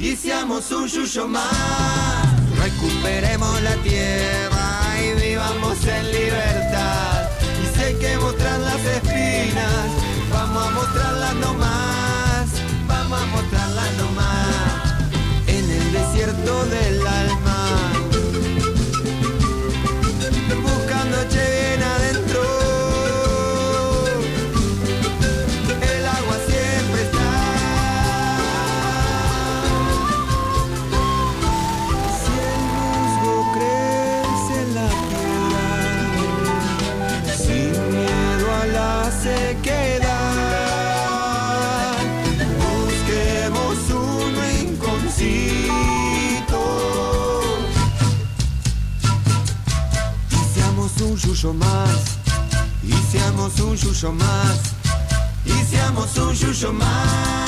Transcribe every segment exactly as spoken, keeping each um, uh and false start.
y seamos un yuyo más. Recuperemos la tierra y vivamos en libertad. Y si hay que mostrar las espinas, vamos a mostrarlas nomás, vamos a mostrarlas nomás. En el desierto del alma, buscando che bien adentro. El agua siempre está. Si el musgo crece en la piedra, sin miedo a la sequedad, busquemos un rinconcito y seamos un yuyo más, y seamos un yuyo más, y seamos un yuyo más.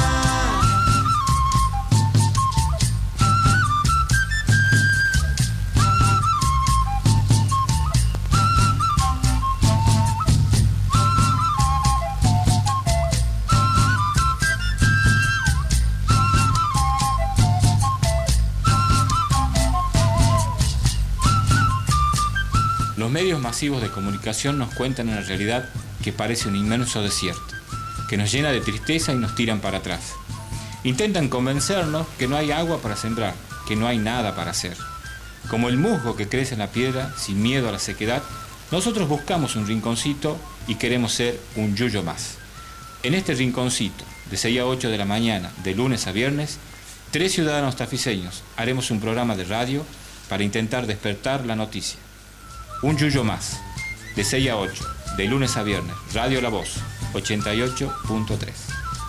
Los medios masivos de comunicación nos cuentan una realidad que parece un inmenso desierto, que nos llena de tristeza y nos tiran para atrás. Intentan convencernos que no hay agua para sembrar, que no hay nada para hacer. Como el musgo que crece en la piedra, sin miedo a la sequedad, nosotros buscamos un rinconcito y queremos ser un yuyo más. En este rinconcito, de seis a ocho de la mañana, de lunes a viernes, tres ciudadanos tafiseños haremos un programa de radio para intentar despertar la noticia. Un yuyo más, de seis a ocho, de lunes a viernes, Radio La Voz, ochenta y ocho punto tres.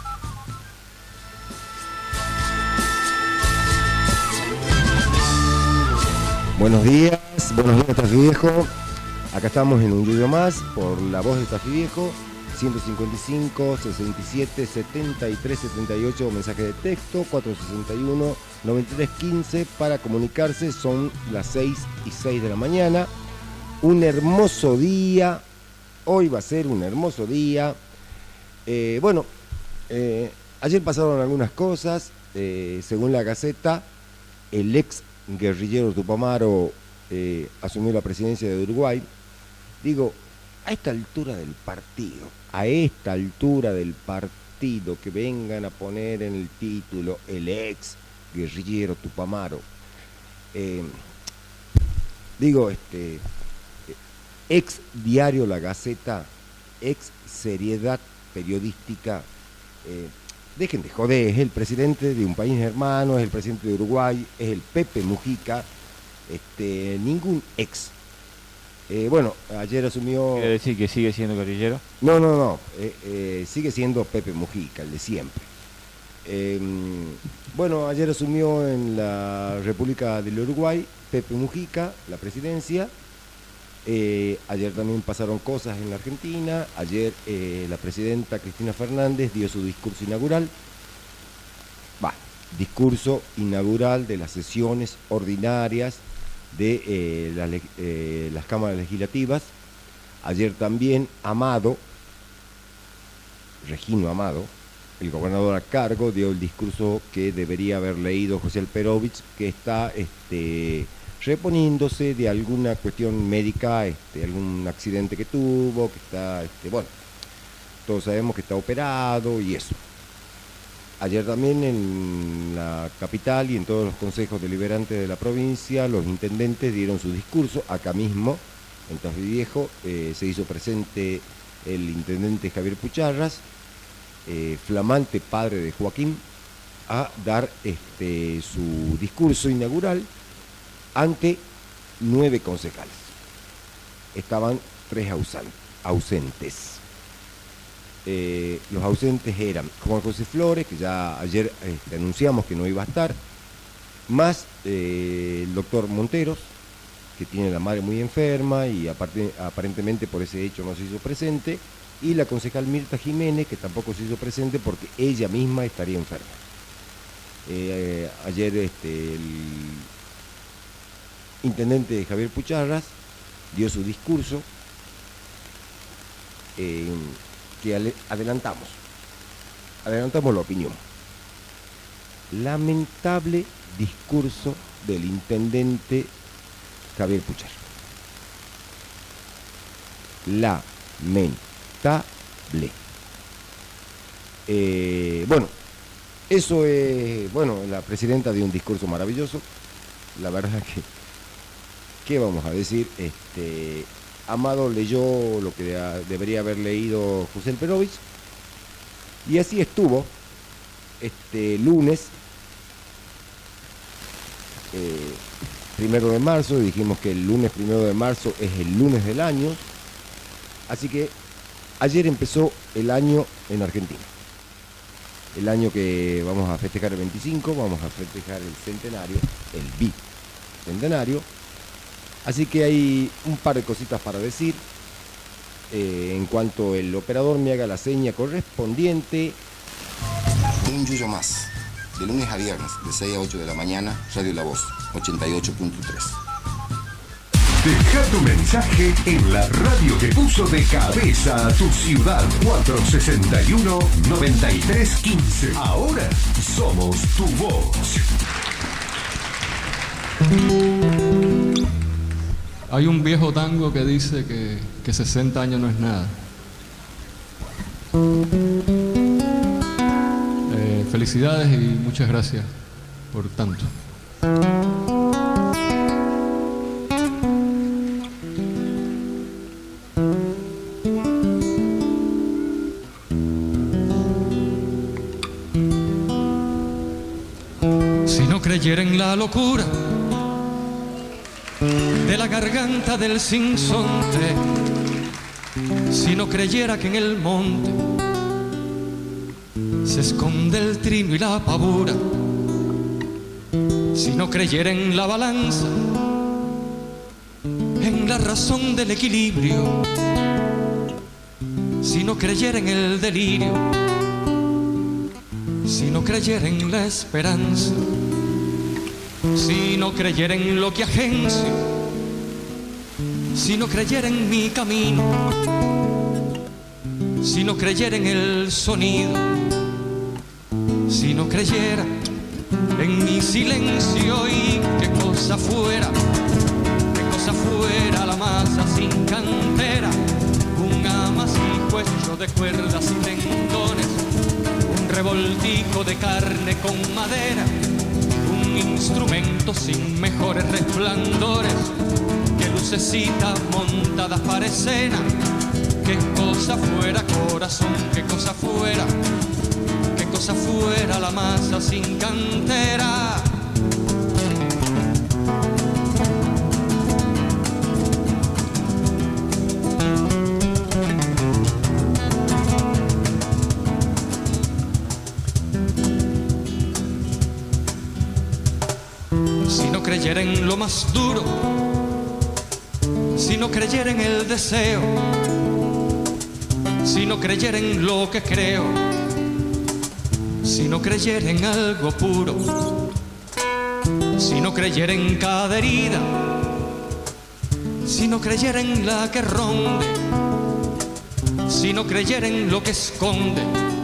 Buenos días, buenos días Tafi Viejo. Acá estamos en un yuyo más por La Voz de Tafi Viejo, ciento cincuenta y cinco, sesenta y siete, setenta y tres, setenta y ocho, mensaje de texto, cuatrocientos sesenta y uno, noventa y tres, quince para comunicarse. Son las seis y seis de la mañana. Un hermoso día, hoy va a ser un hermoso día. Eh, bueno, eh, ayer pasaron algunas cosas. Eh, según la Gaceta, el ex guerrillero Tupamaro eh, asumió la presidencia de Uruguay. Digo, a esta altura del partido, a esta altura del partido, que vengan a poner en el título el ex guerrillero Tupamaro. Eh, digo, este... ex diario La Gaceta, ex seriedad periodística, eh, dejen de joder, es el presidente de un país hermano, es el presidente de Uruguay, es el Pepe Mujica, este, ningún ex. Eh, bueno, ayer asumió... ¿Quiere decir que sigue siendo guerrillero? No, no, no, eh, eh, sigue siendo Pepe Mujica, el de siempre. Eh, bueno, ayer asumió en la República del Uruguay Pepe Mujica la presidencia. Eh, ayer también pasaron cosas en la Argentina. Ayer eh, la presidenta Cristina Fernández dio su discurso inaugural. Va, discurso inaugural de las sesiones ordinarias de eh, la, eh, las cámaras legislativas. Ayer también Amado, Regino Amado, el gobernador a cargo, dio el discurso que debería haber leído José Alperovich, que está... este reponiéndose de alguna cuestión médica, este, algún accidente que tuvo, que está, este, bueno, todos sabemos que está operado y eso. Ayer también en la capital y en todos los consejos deliberantes de la provincia, los intendentes dieron su discurso. Acá mismo, en Tafi Viejo, eh, se hizo presente el intendente Javier Pucharras, eh, flamante padre de Joaquín, a dar este, su discurso inaugural ante nueve concejales. Estaban tres ausentes. Eh, los ausentes eran Juan José Flores, que ya ayer este, anunciamos que no iba a estar, más eh, el doctor Monteros, que tiene la madre muy enferma y aparte, aparentemente por ese hecho no se hizo presente, y la concejal Mirta Jiménez, que tampoco se hizo presente porque ella misma estaría enferma. Eh, ayer este, el intendente Javier Pucharras dio su discurso eh, que adelantamos, adelantamos la opinión. lamentable discurso del intendente Javier Pucher. Lamentable. Eh, bueno, eso es, bueno, la presidenta dio un discurso maravilloso. La verdad que, ¿qué vamos a decir? Este, Amado leyó lo que debería haber leído José Perovich, y así estuvo. Este lunes, eh, primero de marzo, dijimos que el lunes primero de marzo es el lunes del año, así que ayer empezó el año en Argentina. El año que vamos a festejar el veinticinco, vamos a festejar el centenario, el bicentenario. Así que hay un par de cositas para decir. Eh, en cuanto el operador me haga la seña correspondiente. Un yuyo más, de lunes a viernes, de seis a ocho de la mañana, Radio La Voz, ochenta y ocho punto tres. Deja tu mensaje en la radio que puso de cabeza a tu ciudad. Cuatro sesenta y uno, noventa y tres quince. Ahora somos tu voz. Hay un viejo tango que dice que, que sesenta años no es nada. Eh, felicidades y muchas gracias por tanto. Si no creyera en la locura de la garganta del sinsonte, si no creyera que en el monte se esconde el trino y la pavura, si no creyera en la balanza, en la razón del equilibrio, si no creyera en el delirio, si no creyera en la esperanza, si no creyera en lo que agencio, si no creyera en mi camino, si no creyera en el sonido, si no creyera en mi silencio, y qué cosa fuera, qué cosa fuera la masa sin cantera, un amasijo hecho de cuerdas y tendones, un revoltijo de carne con madera, un instrumento sin mejores resplandores que lucecita montada para escena. Qué cosa fuera, corazón, qué cosa fuera, qué cosa fuera la masa sin cantera. Si no creyera en lo más duro, si no creyera en el deseo, si no creyera en lo que creo, si no creyera en algo puro, si no creyera en cada herida, si no creyera en la que ronde, si no creyera en lo que esconde,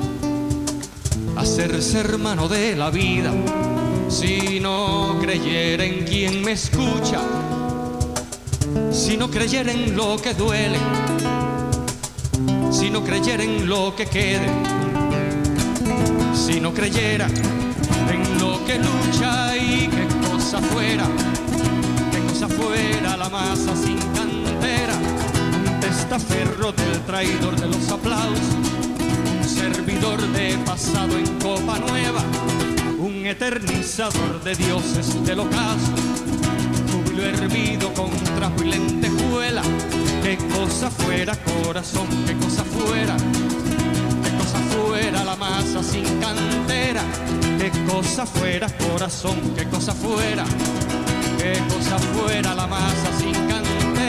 hacerse hermano de la vida, si no creyera en quien me escucha, si no creyera en lo que duele, si no creyera en lo que quede, si no creyera en lo que lucha, y qué cosa fuera, qué cosa fuera la masa sin cantera, un testaferro del traidor de los aplausos, un servidor de pasado en copa nueva, un eternizador de dioses del ocaso, júbilo hervido con trapo y lentejuela. Qué cosa fuera, corazón, qué cosa fuera, qué cosa fuera la masa sin cantera. Qué cosa fuera, corazón, qué cosa fuera, qué cosa fuera la masa sin cantera.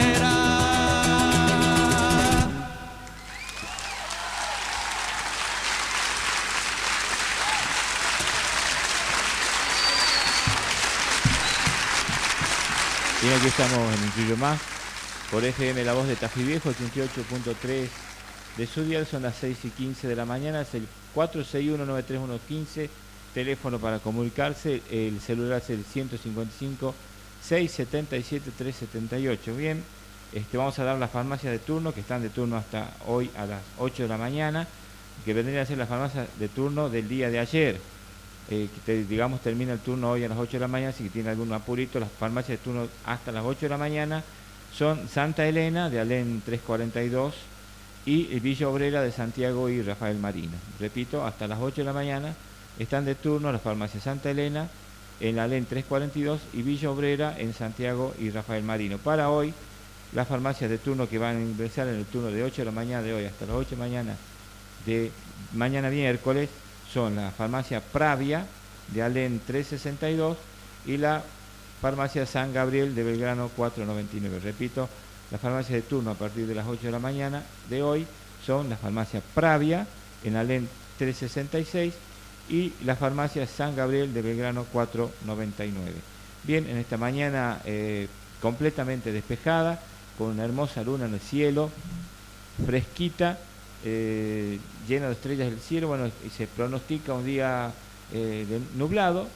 Bien, aquí estamos en un yuyo más por F M La Voz de Tafí Viejo, ochenta y ocho punto tres de su dial. Son las seis y quince de la mañana, es el cuatro seis uno nueve tres uno uno cinco teléfono para comunicarse, el celular es el ciento cincuenta y cinco, seiscientos setenta y siete, trescientos setenta y ocho. Bien, este, vamos a dar las farmacias de turno, que están de turno hasta hoy a las ocho de la mañana, que vendrían a ser las farmacias de turno del día de ayer. Eh, que te, digamos, termina el turno hoy a las ocho de la mañana, si tiene algún apurito, las farmacias de turno hasta las ocho de la mañana son Santa Elena de Alén trescientos cuarenta y dos y Villa Obrera de Santiago y Rafael Marino. Repito, hasta las ocho de la mañana están de turno las farmacias Santa Elena en Alén trescientos cuarenta y dos y Villa Obrera en Santiago y Rafael Marino. Para hoy, las farmacias de turno que van a ingresar en el turno de ocho de la mañana de hoy hasta las ocho de la mañana de mañana miércoles son la farmacia Pravia de Alén trescientos sesenta y dos y la farmacia San Gabriel de Belgrano cuatrocientos noventa y nueve. Repito, las farmacias de turno a partir de las ocho de la mañana de hoy son la farmacia Pravia en Alén trescientos sesenta y seis y la farmacia San Gabriel de Belgrano cuatrocientos noventa y nueve. Bien, en esta mañana eh, completamente despejada, con una hermosa luna en el cielo, fresquita, eh, llena de estrellas del cielo. Bueno, y se pronostica un día eh, de nublado,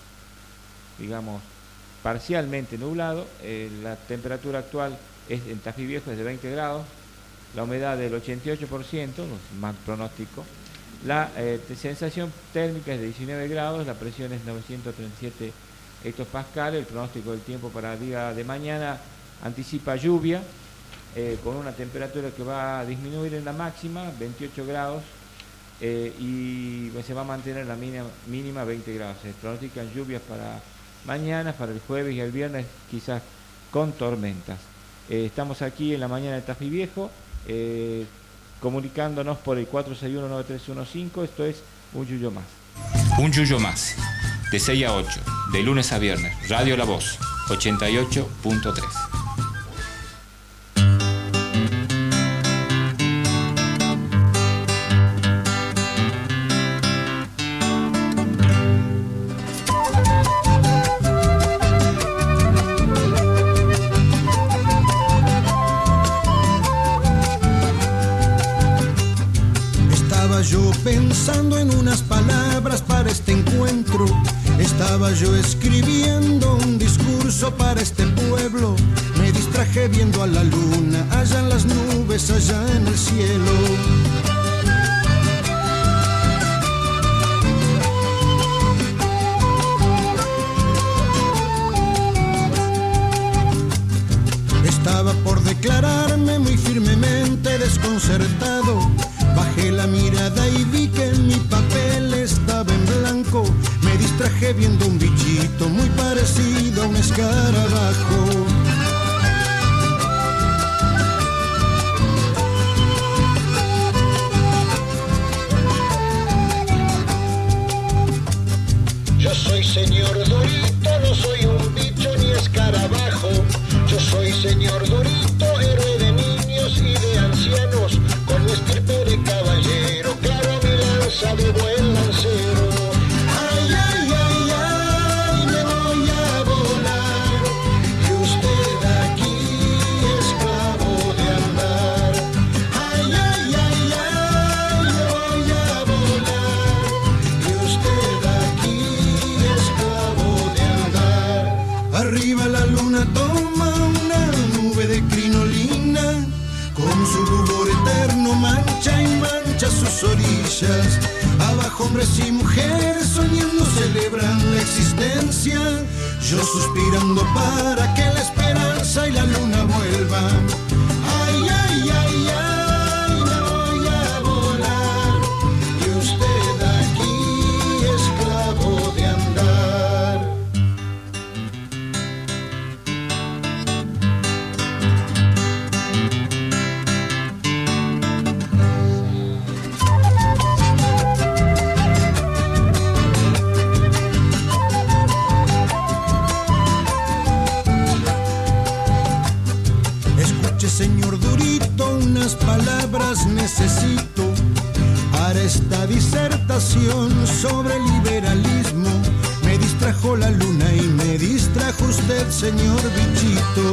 digamos, parcialmente nublado. Eh, la temperatura actual es, en Tafí Viejo es de veinte grados, la humedad del ochenta y ocho por ciento, más pronóstico. La eh, sensación térmica es de diecinueve grados, la presión es novecientos treinta y siete hectopascales. El pronóstico del tiempo para el día de mañana anticipa lluvia, eh, con una temperatura que va a disminuir en la máxima, veintiocho grados, eh, y pues, se va a mantener la mínima, mínima veinte grados. Se pronostican lluvias para mañana, para el jueves y el viernes, quizás con tormentas. Eh, estamos aquí en la mañana de Tafí Viejo, eh, comunicándonos por el cuatro seis uno, nueve tres uno cinco. Esto es Un Yuyo Más. Un Yuyo Más, de seis a ocho, de lunes a viernes, Radio La Voz, ochenta y ocho punto tres. Pensando en unas palabras para este encuentro, estaba yo escribiendo un discurso para este pueblo. Me distraje viendo a la luna, allá en las nubes, allá en el cielo. Estaba por declararme muy firmemente desconcertado. Bajé la mirada y vi que mi papel estaba en blanco. Me distraje viendo un bichito muy parecido a un escarabajo. Yo soy señor Dorito, no soy un bicho ni escarabajo. Yo soy señor Dorito, héroe de niños y de ancianos, con mi estirpe de caballero, claro mi lanza de buen lancero. Ay, ay, ay, ay, me voy a volar, y usted aquí esclavo de andar. Ay, ay, ay, ay, me voy a volar, y usted aquí esclavo de andar. Arriba la luna toma una nube de crinolina, con su rubor eterno mancha y mancha sus orillas. Abajo hombres y mujeres soñando celebran la existencia. Yo suspirando para que la esperanza y la luna vuelvan. Ay, ay, ay, ay, me voy a volar, y usted aquí esclavo de andar. Señor Dorito, unas palabras necesito para esta disertación sobre liberalismo. Me distrajo la luna y me distrajo usted, señor bichito.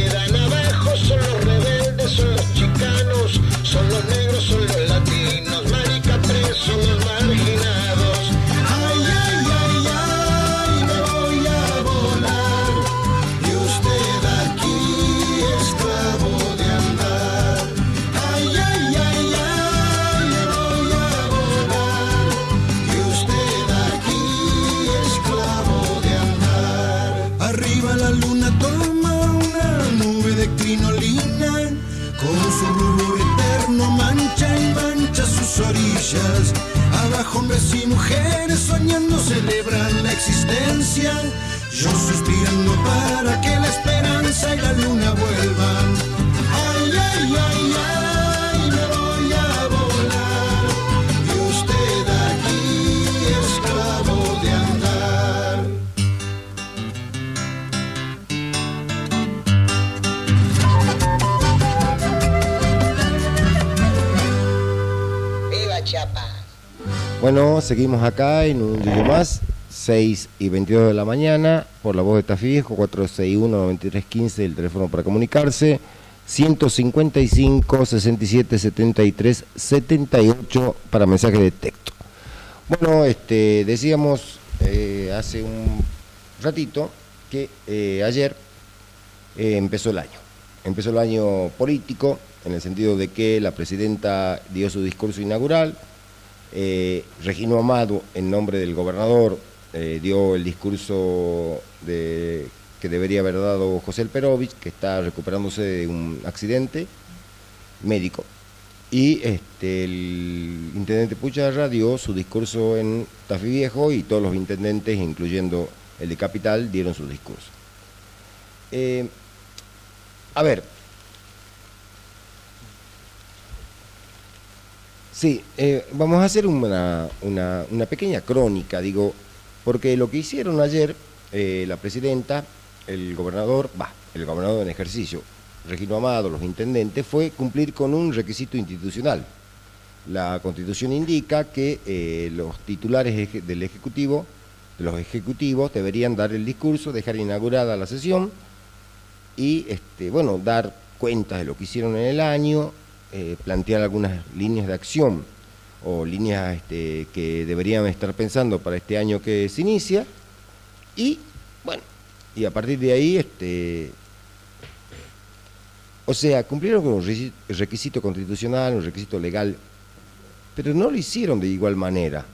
quedan abajo, son los rebeldes, son los chicanos, son los negros, son los latinos, marica presos, los marginados. Ay, ay, ay, ay, me voy a volar, y usted aquí esclavo de andar. Ay, ay, ay, ay, me voy a volar, y usted aquí esclavo de andar. Arriba la luna toma una nube de crinolina, con su rubor eterno mancha y mancha sus orillas. Abajo hombres y mujeres soñando celebran la existencia, yo suspirando para que la esperanza y la luna vuelvan. Ay, ay, ay, ay, me voy a volar, y usted aquí esclavo de andar. ¡Viva Chiapas! Bueno, seguimos acá en un video más, seis y veintidós de la mañana, por la voz de Tafí Viejo, cuatro seis uno, nueve tres uno cinco, el teléfono para comunicarse, ciento cincuenta y cinco, sesenta y siete, setenta y tres, setenta y ocho para mensajes de texto. Bueno, este, decíamos eh, hace un ratito que eh, ayer eh, empezó el año, empezó el año político, en el sentido de que la presidenta dio su discurso inaugural. Eh, Regino Amado, en nombre del gobernador, eh, dio el discurso de, que debería haber dado José Perovich, que está recuperándose de un accidente médico. Y este, el intendente Pucharra dio su discurso en Tafí Viejo, y todos los intendentes, incluyendo el de Capital, dieron su discurso. Eh, a ver, Sí, eh, vamos a hacer una, una, una pequeña crónica, digo, porque lo que hicieron ayer eh, la presidenta, el gobernador, va, el gobernador en ejercicio, Regino Amado, los intendentes, fue cumplir con un requisito institucional. La Constitución indica que eh, los titulares eje, del Ejecutivo, de los ejecutivos, deberían dar el discurso, dejar inaugurada la sesión y, este, bueno, dar cuentas de lo que hicieron en el año, Eh, plantear algunas líneas de acción o líneas este, que deberían estar pensando para este año que se inicia, y bueno, y a partir de ahí, este, o sea, cumplieron con un requisito constitucional, un requisito legal, pero no lo hicieron de igual manera.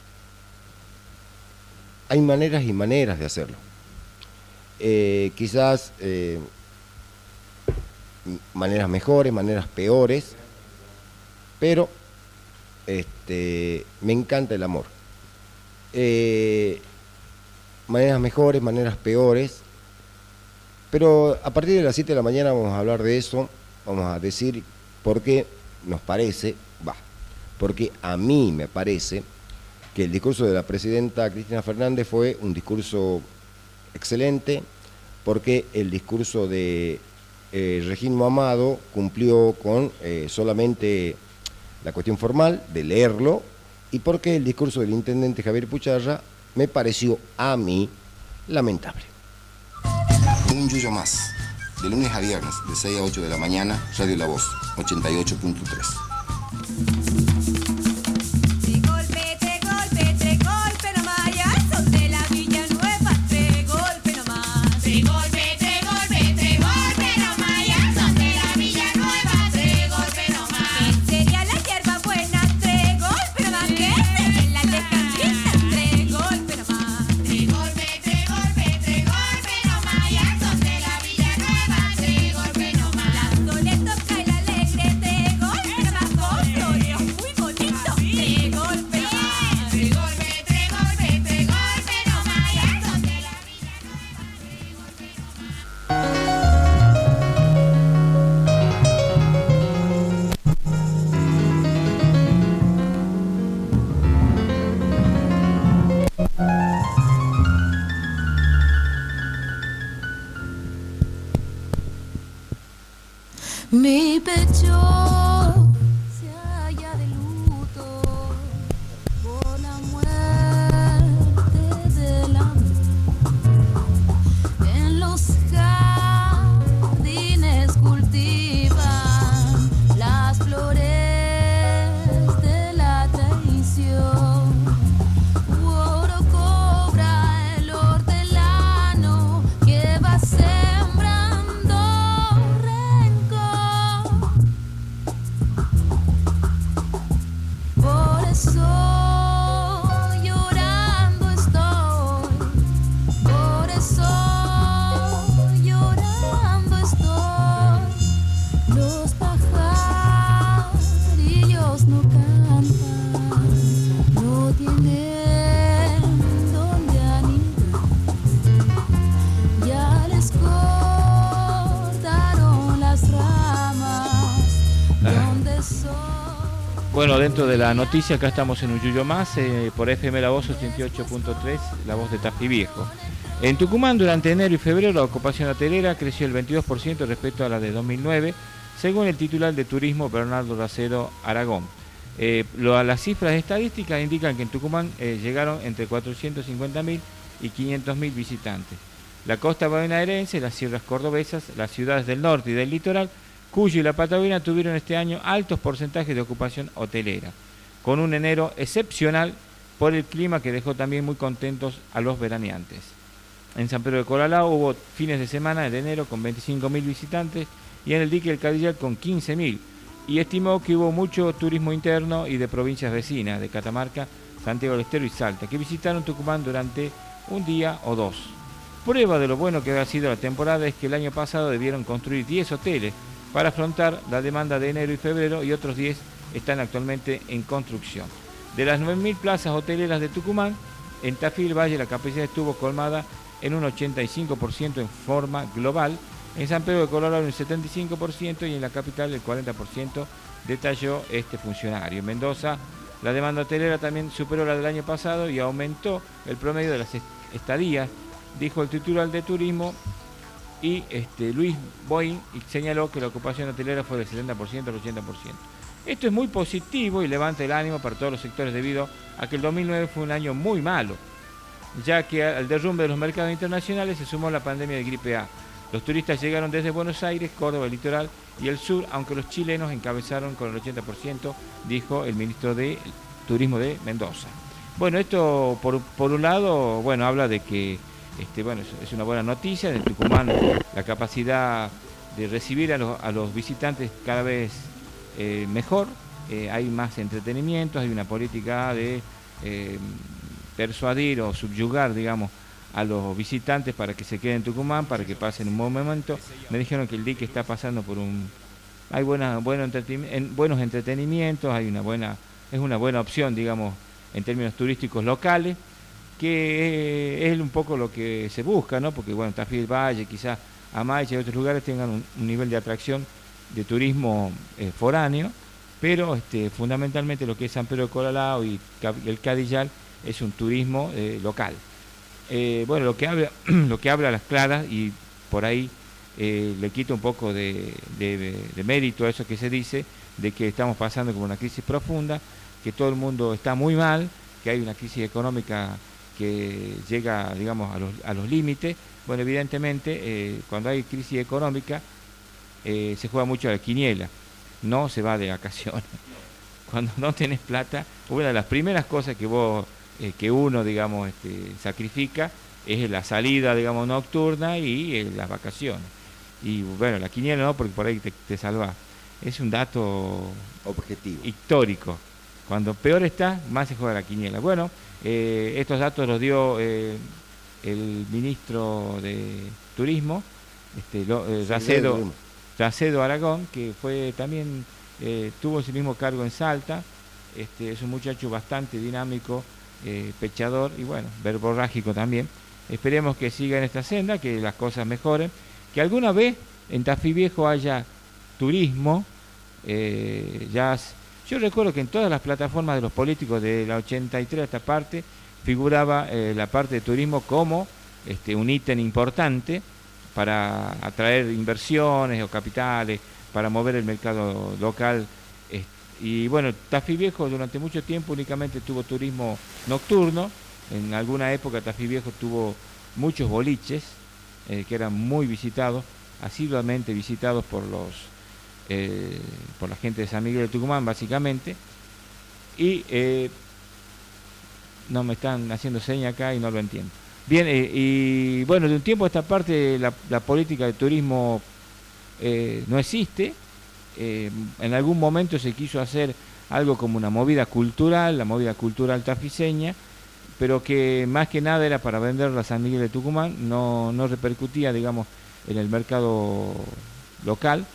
Hay maneras y maneras de hacerlo. Eh, quizás eh, maneras mejores, maneras peores, pero este, me encanta el amor. Eh, maneras mejores, maneras peores, pero a partir de las siete de la mañana vamos a hablar de eso, vamos a decir por qué nos parece, va, porque a mí me parece que el discurso de la presidenta Cristina Fernández fue un discurso excelente, porque el discurso de Eh, Regino Amado cumplió con eh, solamente la cuestión formal de leerlo, y porque el discurso del intendente Javier Pucharra me pareció a mí lamentable. Un yuyo más, de lunes a viernes, de seis a ocho de la mañana, Radio La Voz, ochenta y ocho punto tres. Mi pecho se halla de luto por la muerte del amor en los jardines Bueno, dentro de la noticia, acá estamos en un Yuyo más, eh, por F M La Voz ochenta y ocho punto tres, La Voz de Tafí Viejo. En Tucumán, durante enero y febrero, la ocupación hotelera creció el veintidós por ciento respecto a la de dos mil nueve, según el titular de Turismo, Bernardo Racedo Aragón. Eh, lo, las cifras estadísticas indican que en Tucumán eh, llegaron entre cuatrocientos cincuenta mil y quinientos mil visitantes. La costa bonaerense, las sierras cordobesas, las ciudades del norte y del litoral, Cuyo y la Patagonia tuvieron este año altos porcentajes de ocupación hotelera, con un enero excepcional por el clima que dejó también muy contentos a los veraneantes. En San Pedro de Colalao hubo fines de semana de enero con veinticinco mil visitantes y en el dique del Cadillal con quince mil, y estimó que hubo mucho turismo interno y de provincias vecinas, de Catamarca, Santiago del Estero y Salta, que visitaron Tucumán durante un día o dos. Prueba de lo bueno que ha sido la temporada es que el año pasado debieron construir diez hoteles para afrontar la demanda de enero y febrero, y otros diez están actualmente en construcción. De las nueve mil plazas hoteleras de Tucumán, en Tafí del Valle la capacidad estuvo colmada en un ochenta y cinco por ciento en forma global, en San Pedro de Colalao en el setenta y cinco por ciento y en la capital el cuarenta por ciento, detalló este funcionario. En Mendoza la demanda hotelera también superó la del año pasado y aumentó el promedio de las estadías, dijo el titular de Turismo, y este, Luis Boeing señaló que la ocupación hotelera fue del setenta por ciento al ochenta por ciento. Esto es muy positivo y levanta el ánimo para todos los sectores debido a que el dos mil nueve fue un año muy malo, ya que al derrumbe de los mercados internacionales se sumó la pandemia de gripe A. Los turistas llegaron desde Buenos Aires, Córdoba, el litoral y el sur, aunque los chilenos encabezaron con el ochenta por ciento, dijo el ministro de Turismo de Mendoza. Bueno, esto por, por un lado, bueno, habla de que Este, bueno, es una buena noticia. En Tucumán la capacidad de recibir a los, a los visitantes cada vez eh, mejor, eh, hay más entretenimiento, hay una política de eh, persuadir o subyugar, digamos, a los visitantes para que se queden en Tucumán, para que pasen un buen momento. Me dijeron que el dique está pasando por un... Hay buena, bueno entretenimiento, buenos entretenimientos, hay una buena, es una buena opción, digamos, en términos turísticos locales, que es un poco lo que se busca, ¿no? Porque bueno, Tafí del Valle, quizás Amaya y otros lugares tengan un, un nivel de atracción de turismo eh, foráneo, pero este, fundamentalmente lo que es San Pedro de Colalao y el Cadillal es un turismo eh, local. Eh, bueno, lo que habla, lo que habla a las claras, y por ahí eh, le quita un poco de, de, de mérito a eso que se dice, de que estamos pasando por una crisis profunda, que todo el mundo está muy mal, que hay una crisis económica que llega, digamos, a los, a los límites. Bueno, evidentemente, eh, cuando hay crisis económica, eh, se juega mucho a la quiniela, no se va de vacaciones. Cuando no tenés plata, una de las primeras cosas que vos, eh, que uno, digamos, este, sacrifica, es la salida, digamos, nocturna y eh, las vacaciones. Y bueno, la quiniela no, porque por ahí te, te salvás. Es un dato objetivo, histórico. Cuando peor está, más se juega la quiniela. Bueno, eh, estos datos los dio eh, el ministro de Turismo, este, lo, eh, Racedo, Racedo Aragón, que fue también eh, tuvo ese mismo cargo en Salta. Este, es un muchacho bastante dinámico, eh, pechador y bueno, verborrágico también. Esperemos que siga en esta senda, que las cosas mejoren, que alguna vez en Tafí Viejo haya turismo. Eh, ya Yo recuerdo que en todas las plataformas de los políticos de la ochenta y tres a esta parte figuraba eh, la parte de turismo como este, un ítem importante para atraer inversiones o capitales, para mover el mercado local. Eh, y bueno, Tafí Viejo durante mucho tiempo únicamente tuvo turismo nocturno. En alguna época Tafí Viejo tuvo muchos boliches eh, que eran muy visitados, asiduamente visitados por los Eh, por la gente de San Miguel de Tucumán básicamente, y eh, no me están haciendo señas acá y no lo entiendo bien, eh, y bueno, de un tiempo a esta parte la, la política de turismo eh, no existe. Eh, en algún momento se quiso hacer algo como una movida cultural, la movida cultural tafiseña, pero que más que nada era para venderla a San Miguel de Tucumán, no, no repercutía, digamos, en el mercado local.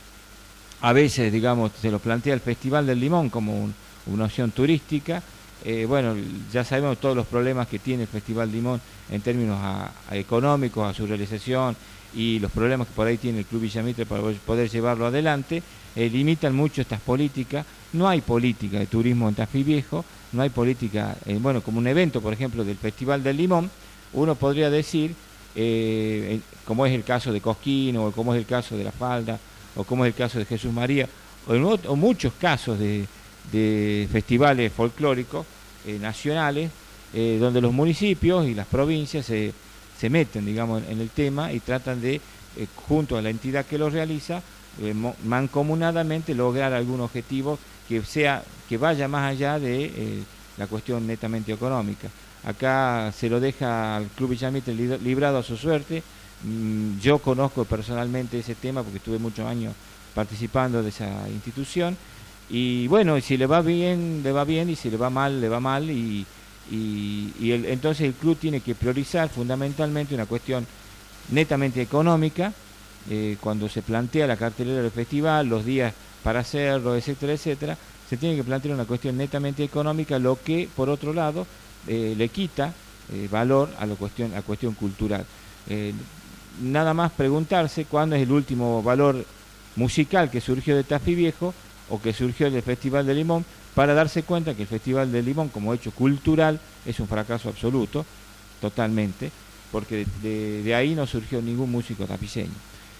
A veces, digamos, se lo plantea el Festival del Limón como un, una opción turística. Eh, bueno, ya sabemos todos los problemas que tiene el Festival Limón en términos a, a económicos, a su realización, y los problemas que por ahí tiene el Club Villa Mitre para poder llevarlo adelante, eh, limitan mucho estas políticas. No hay política de turismo en Tafí Viejo, no hay política, eh, bueno, como un evento, por ejemplo, del Festival del Limón, uno podría decir, eh, como es el caso de Cosquín, o como es el caso de La Falda, o como es el caso de Jesús María, o, en otro, o muchos casos de, de festivales folclóricos eh, nacionales, eh, donde los municipios y las provincias se, se meten, digamos, en, en el tema y tratan de, eh, junto a la entidad que lo realiza, eh, mancomunadamente lograr algún objetivo que sea que vaya más allá de eh, la cuestión netamente económica. Acá se lo deja al Club Villa Mitre librado a su suerte. Mm, yo conozco personalmente ese tema porque estuve muchos años participando de esa institución, y bueno, si le va bien, le va bien, y si le va mal, le va mal, y, y, y el, entonces el club tiene que priorizar fundamentalmente una cuestión netamente económica, eh, cuando se plantea la cartelera del festival, los días para hacerlo, etcétera, etcétera, se tiene que plantear una cuestión netamente económica, lo que, por otro lado, eh, le quita eh, valor a la cuestión, a cuestión cultural. Eh, nada más preguntarse cuándo es el último valor musical que surgió de Tafí Viejo o que surgió del Festival de Limón, para darse cuenta que el Festival de Limón, como hecho cultural, es un fracaso absoluto, totalmente, porque de, de, de ahí no surgió ningún músico tapiceño.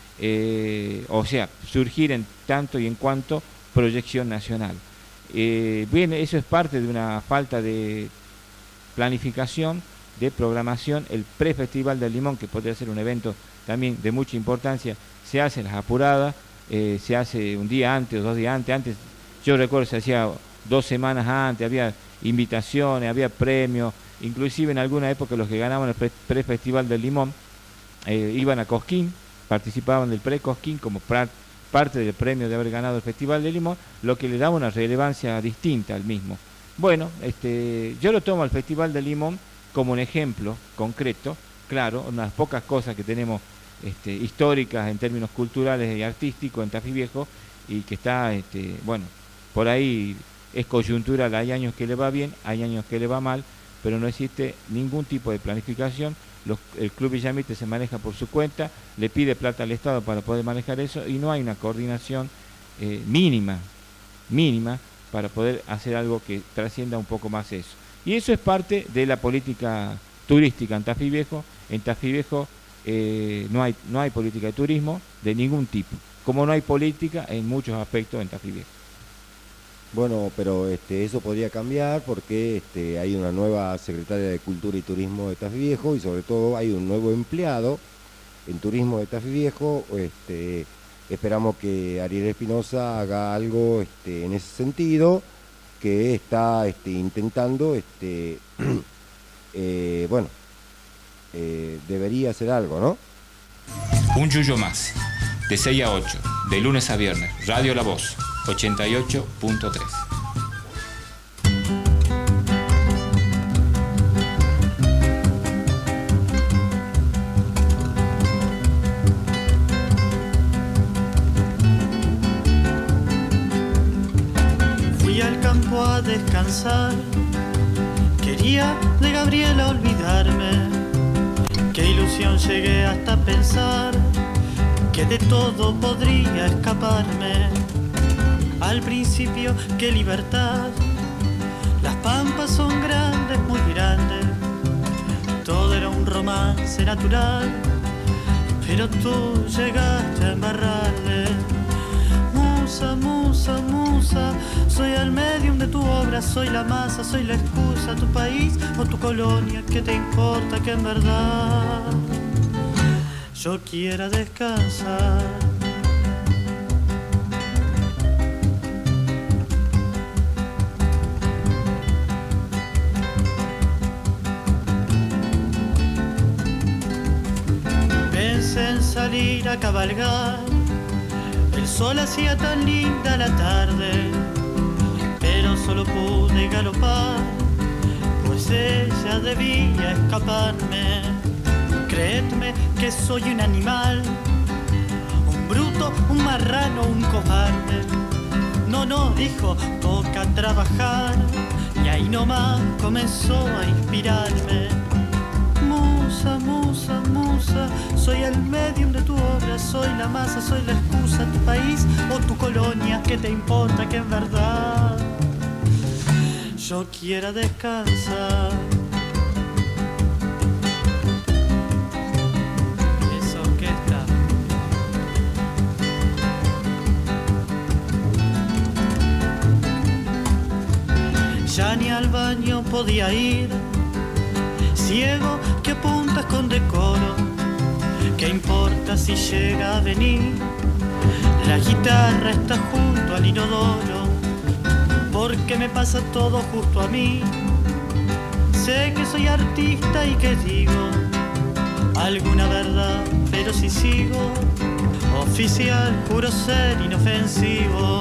Eh, o sea, surgir en tanto y en cuanto proyección nacional. Eh, bien, eso es parte de una falta de planificación, de programación. El pre-Festival del Limón, que podría ser un evento también de mucha importancia, se hace en las apuradas, eh, se hace un día antes o dos días antes. Antes, yo recuerdo, se hacía dos semanas antes, había invitaciones, había premios, inclusive en alguna época los que ganaban el pre-Festival del Limón eh, iban a Cosquín, participaban del pre-Cosquín como parte del premio de haber ganado el Festival de Limón, lo que le daba una relevancia distinta al mismo. Bueno, este, yo lo tomo al Festival de Limón como un ejemplo concreto, claro, unas pocas cosas que tenemos este, históricas en términos culturales y artísticos en Tafí Viejo, y que está, este, bueno, por ahí es coyuntural, hay años que le va bien, hay años que le va mal, pero no existe ningún tipo de planificación. Los, el Club Villa Mitre se maneja por su cuenta, le pide plata al Estado para poder manejar eso, y no hay una coordinación eh, mínima, mínima, para poder hacer algo que trascienda un poco más eso. Y eso es parte de la política turística en Tafí Viejo. En Tafí Viejo eh, no hay, no hay política de turismo de ningún tipo, como no hay política en muchos aspectos en Tafí Viejo. Bueno, pero este, eso podría cambiar porque este, hay una nueva secretaria de Cultura y Turismo de Tafí Viejo, y sobre todo hay un nuevo empleado en Turismo de Tafí Viejo. Este, esperamos que Ariel Espinosa haga algo este, en ese sentido, que está este, intentando, este, eh, bueno, eh, debería hacer algo, ¿no? Un yuyo más, de seis a ocho, de lunes a viernes, Radio La Voz, ochenta y ocho punto tres. Fui al campo a descansar, quería de Gabriela olvidarme. Qué ilusión llegué hasta pensar que de todo podría escaparme. Al principio, qué libertad, las pampas son grandes, muy grandes. Todo era un romance natural, pero tú llegaste a embarrarle. Musa, musa, musa, soy el medium de tu obra, soy la masa, soy la excusa, tu país o tu colonia, ¿qué te importa que en verdad yo quiera descansar? Pensé en salir a cabalgar, el sol hacía tan linda la tarde, pero solo pude galopar, pues ella debía escaparme. Créetme que soy un animal, un bruto, un marrano, un cobarde. No, no, dijo, toca trabajar, y ahí nomás comenzó a inspirarme. Musa, musa, musa, Soy el medium de tu obra, soy la masa, soy la excusa, tu país o tu colonia. ¿Qué te importa que en verdad yo quiera descansar? Esa orquesta. Ya ni al baño podía ir, ciego que apuntas con decoro. ¿Qué importa si llega a venir? La guitarra está junto al inodoro, porque me pasa todo justo a mí. Sé que soy artista y que digo alguna verdad, pero si sigo oficial, juro ser inofensivo.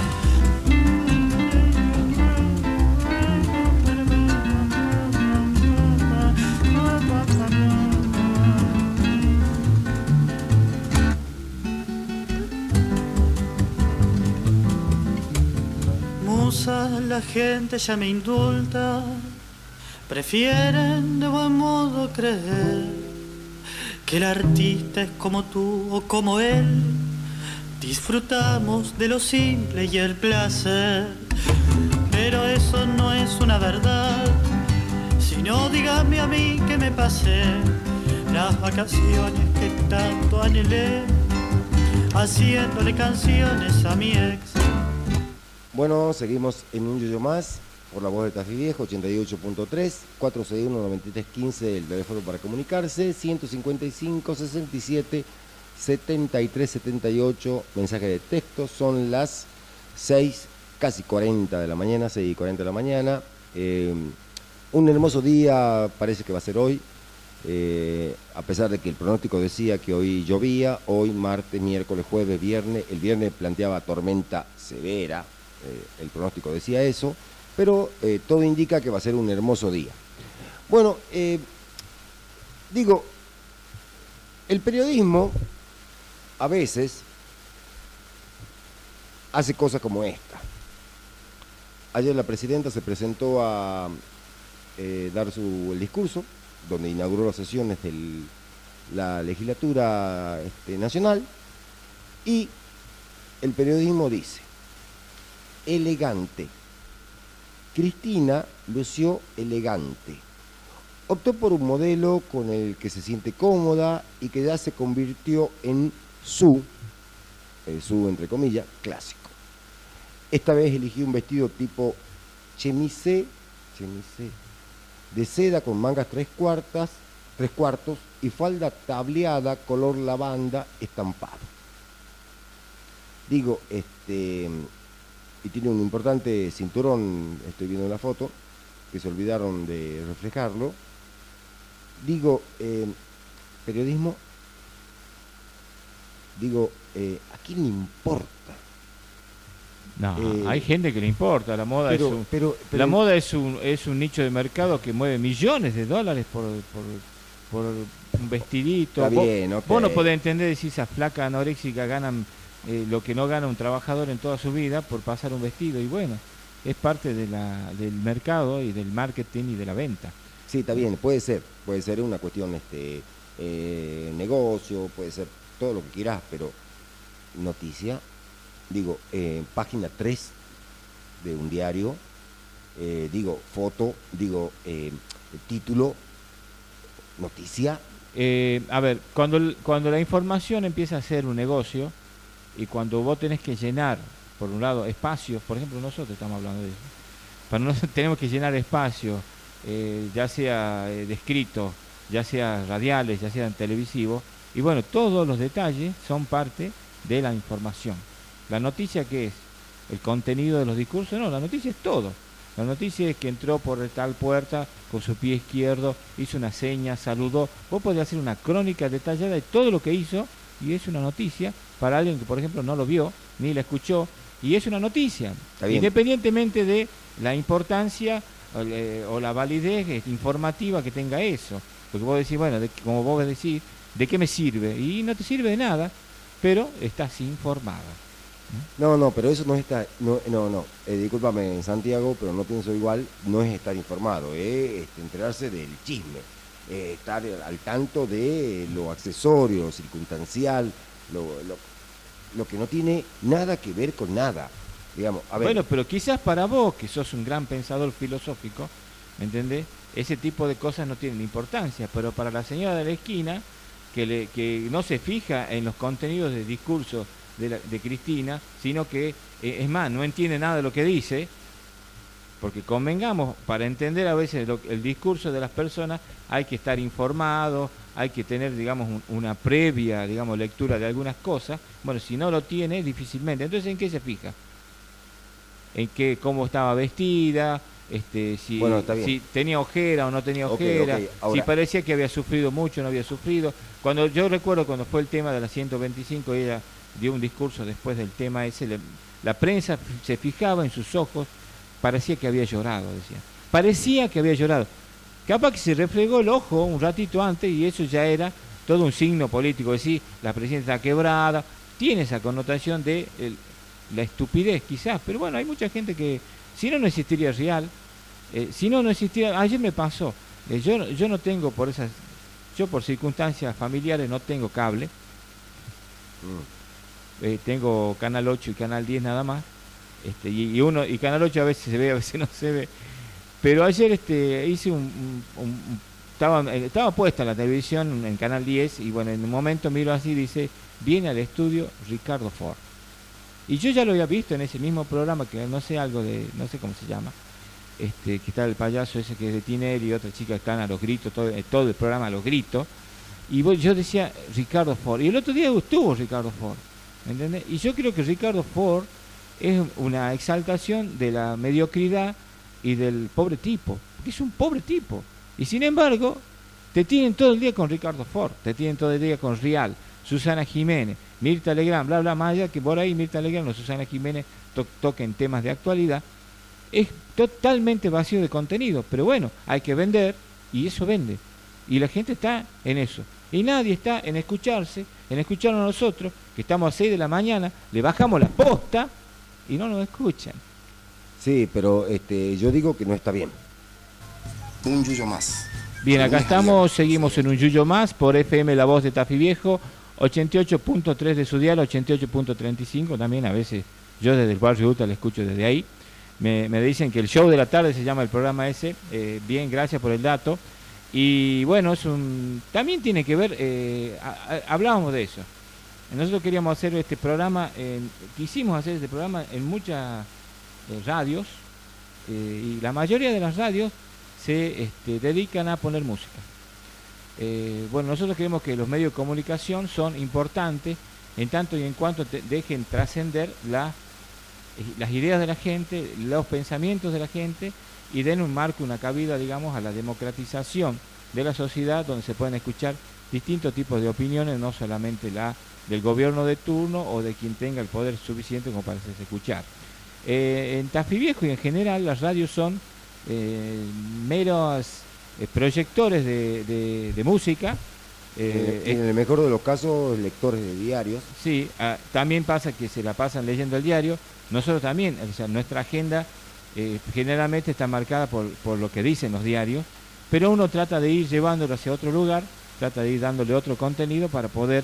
La gente ya me indulta, prefieren de buen modo creer que el artista es como tú o como él. Disfrutamos de lo simple y el placer, pero eso no es una verdad. Si no, dígame a mí que me pasé las vacaciones que tanto anhelé, haciéndole canciones a mi ex. Bueno, seguimos en un yoyo más por la voz de Tafí Viejo, ochenta y ocho punto tres, cuatro seis uno, nueve tres uno cinco, el teléfono para comunicarse, ciento cincuenta y cinco, sesenta y siete, setenta y tres, setenta y ocho, mensaje de texto. Son las seis, casi cuarenta de la mañana, seis y cuarenta de la mañana. Eh, un hermoso día parece que va a ser hoy, eh, a pesar de que el pronóstico decía que hoy llovía, hoy martes, miércoles, jueves, viernes. El viernes planteaba tormenta severa. Eh, el pronóstico decía eso, pero eh, todo indica que va a ser un hermoso día. Bueno, eh, digo, el periodismo a veces hace cosas como esta. Ayer la presidenta se presentó a eh, dar su el discurso, donde inauguró las sesiones de la legislatura este, nacional, y el periodismo dice: elegante. Cristina lució elegante. Optó por un modelo con el que se siente cómoda y que ya se convirtió en su, el su entre comillas, clásico. Esta vez eligió un vestido tipo chemisé, chemisé, de seda con mangas tres cuartas, tres cuartos y falda tableada color lavanda estampado. Digo, este... y tiene un importante cinturón, estoy viendo en la foto, que se olvidaron de reflejarlo. Digo, eh, periodismo, digo, eh, ¿a quién le importa? No, eh, hay gente que le importa, la moda pero, es un, pero, pero, la moda es un, es un nicho de mercado que mueve millones de dólares por, por, por un vestidito. Está bien, vos, okay. vos no podés entender si esas flacas anoréxicas ganan Eh, lo que no gana un trabajador en toda su vida por pasar un vestido, y bueno, es parte de la, del mercado y del marketing y de la venta. Sí, está bien, puede ser, puede ser una cuestión este eh, negocio, puede ser todo lo que quieras, pero noticia, digo, eh, página tres de un diario, eh, digo, foto, digo, eh, título, noticia. Eh, a ver, cuando, cuando la información empieza a ser un negocio, y cuando vos tenés que llenar, por un lado, espacios, por ejemplo, nosotros estamos hablando de eso, para nosotros tenemos que llenar espacios, eh, ya sea eh, de escrito, ya sea radiales, ya sean televisivos, y bueno, todos los detalles son parte de la información. La noticia, ¿qué es? ¿El contenido de los discursos? No, la noticia es todo. La noticia es que entró por tal puerta con su pie izquierdo, hizo una seña, saludó. Vos podés hacer una crónica detallada de todo lo que hizo, y es una noticia para alguien que, por ejemplo, no lo vio ni la escuchó, y es una noticia, independientemente de la importancia eh, o la validez eh, informativa que tenga eso. Porque vos decís, bueno, de, como vos decís, ¿de qué me sirve? Y no te sirve de nada, pero estás informada. No, no, pero eso no está, no, no, no. Eh, discúlpame, Santiago, pero no pienso igual, no es estar informado, es este, enterarse del chisme. eh, estar al tanto de lo accesorio, lo circunstancial, lo, lo, lo que no tiene nada que ver con nada. Digamos, a ver. Bueno, pero quizás para vos, que sos un gran pensador filosófico, ¿me entendés? Ese tipo de cosas no tienen importancia, pero para la señora de la esquina, que, le, que no se fija en los contenidos de discurso de, la, de Cristina, sino que, eh, es más, no entiende nada de lo que dice, porque convengamos, para entender a veces lo, el discurso de las personas hay que estar informado, hay que tener, digamos, un, una previa, digamos, lectura de algunas cosas. Bueno, si no lo tiene, difícilmente. Entonces, ¿en qué se fija? En qué, cómo estaba vestida, este, si, bueno, si tenía ojera o no tenía ojera, okay, okay. Ahora, si parecía que había sufrido mucho o no había sufrido. Cuando yo recuerdo cuando fue el tema de la ciento veinticinco, ella dio un discurso después del tema ese, le, la prensa se fijaba en sus ojos, parecía que había llorado, decía. Parecía que había llorado. Capaz que se refregó el ojo un ratito antes y eso ya era todo un signo político, es decir, la presidenta está quebrada, tiene esa connotación de el, la estupidez quizás, pero bueno, hay mucha gente que, si no, no existiría Real, eh, si no, no existiría, ayer me pasó, eh, yo, yo no tengo por esas, yo por circunstancias familiares no tengo cable, mm. eh, tengo Canal ocho y Canal diez nada más, este, y, y uno, y Canal ocho a veces se ve, a veces no se ve, pero ayer este, hice un, un, un estaba, estaba puesta la televisión en Canal diez y bueno, en un momento miro así, dice, viene al estudio Ricardo Ford. Y yo ya lo había visto en ese mismo programa, que no sé algo de, no sé cómo se llama, este, que está el payaso ese que es de Tinelli y otra chica que están a los gritos, todo, todo el programa a los gritos. Y yo decía Ricardo Ford. Y el otro día estuvo Ricardo Ford, ¿me entiendes? Y yo creo que Ricardo Ford es una exaltación de la mediocridad y del pobre tipo, porque es un pobre tipo. Y sin embargo, te tienen todo el día con Ricardo Ford, te tienen todo el día con Rial, Susana Jiménez, Mirta Legrand, bla, bla, más allá que por ahí Mirta Legrand o Susana Jiménez to toquen temas de actualidad, es totalmente vacío de contenido, pero bueno, hay que vender y eso vende. Y la gente está en eso. Y nadie está en escucharse, en escucharnos a nosotros, que estamos a seis de la mañana, le bajamos la posta y no nos escuchan. Sí, pero este, yo digo que no está bien. Un yuyo más. Bien, acá estamos, seguimos en un yuyo más por F M La Voz de Tafí Viejo, ochenta y ocho punto tres de su dial, ochenta y ocho punto treinta y cinco también, a veces yo desde el barrio Uta le escucho desde ahí. Me, me dicen que el show de la tarde se llama el programa ese, eh, bien, gracias por el dato. Y bueno, es un también tiene que ver, eh, a, a, hablábamos de eso. Nosotros queríamos hacer este programa, eh, quisimos hacer este programa en muchas eh, radios, eh, y la mayoría de las radios se este, dedican a poner música. Eh, bueno, nosotros creemos que los medios de comunicación son importantes en tanto y en cuanto te dejen trascender la, las ideas de la gente, los pensamientos de la gente y den un marco, una cabida, digamos, a la democratización de la sociedad donde se pueden escuchar distintos tipos de opiniones, no solamente la del gobierno de turno o de quien tenga el poder suficiente como para hacerse escuchar. Eh, en Tafí Viejo y en general las radios son eh, meros eh, proyectores de, de, de música. Eh, en, en el mejor de los casos, lectores de diarios. Sí, ah, también pasa que se la pasan leyendo el diario. Nosotros también, o sea, nuestra agenda eh, generalmente está marcada por, por lo que dicen los diarios, pero uno trata de ir llevándolo hacia otro lugar, trata de ir dándole otro contenido para poder,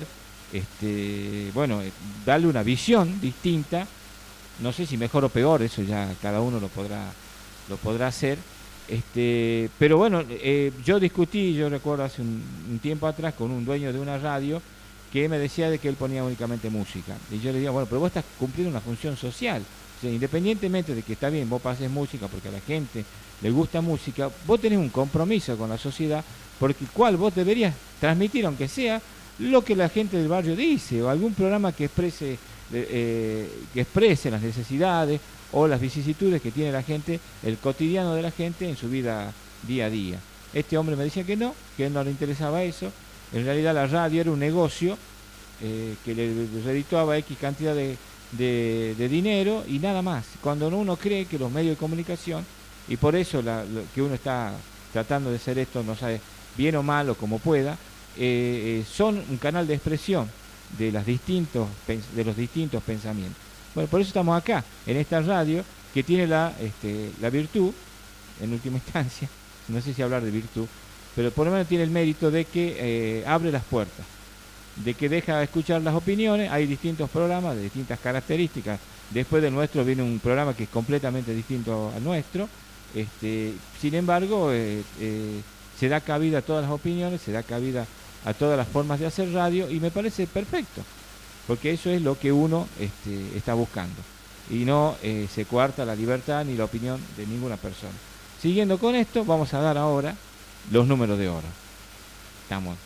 este, bueno, eh, darle una visión distinta. No sé si mejor o peor, eso ya cada uno lo podrá, lo podrá hacer. Este, pero bueno, eh, yo discutí, yo recuerdo hace un, un tiempo atrás con un dueño de una radio que me decía de que él ponía únicamente música. Y yo le decía, bueno, pero vos estás cumpliendo una función social. O sea, independientemente de que está bien, vos pases música porque a la gente le gusta música, vos tenés un compromiso con la sociedad porque el cual vos deberías transmitir, aunque sea lo que la gente del barrio dice, o algún programa que exprese, eh, que exprese las necesidades o las vicisitudes que tiene la gente, el cotidiano de la gente en su vida día a día. Este hombre me decía que no, que a él no le interesaba eso. En realidad la radio era un negocio eh, que le redituaba X cantidad de, de, de dinero y nada más. Cuando uno cree que los medios de comunicación, y por eso la, lo, que uno está tratando de hacer esto, no sabe bien o mal o como pueda, eh, eh, son un canal de expresión de, las distintos, de los distintos pensamientos. Bueno, por eso estamos acá, en esta radio, que tiene la, este, la virtud, en última instancia, no sé si hablar de virtud, pero por lo menos tiene el mérito de que eh, abre las puertas, de que deja escuchar las opiniones. Hay distintos programas de distintas características. Después del nuestro viene un programa que es completamente distinto al nuestro. Este, sin embargo, eh, eh, se da cabida a todas las opiniones, se da cabida a todas las formas de hacer radio, y me parece perfecto, porque eso es lo que uno este, está buscando, y no eh, se coarta la libertad ni la opinión de ninguna persona. Siguiendo con esto, vamos a dar ahora los números de oro. Estamos.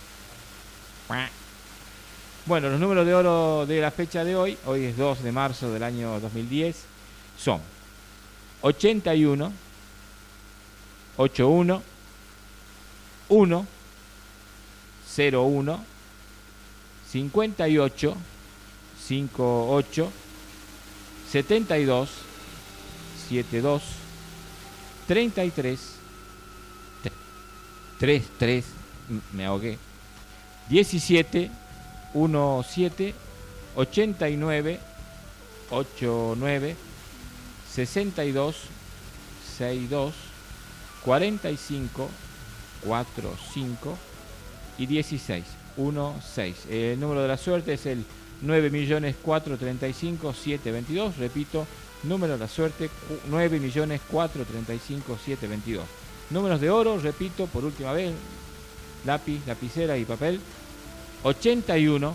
Bueno, los números de oro de la fecha de hoy, hoy es dos de marzo del año dos mil diez, son ochenta y uno, ochenta y uno, uno, cero uno, cincuenta y ocho, cincuenta y ocho, setenta y dos, setenta y dos, treinta y tres, treinta y tres, me ahogué, diecisiete, diecisiete, ochenta y nueve, ochenta y nueve, sesenta y dos, sesenta y dos, cuarenta y cinco, cuarenta y cinco y dieciséis, dieciséis. El número de la suerte es el nueve millones cuatrocientos treinta y cinco mil setecientos veintidós. Repito, número de la suerte nueve millones cuatrocientos treinta y cinco mil setecientos veintidós. Números de oro, repito por última vez, lápiz, lapicera y papel: ochenta y uno,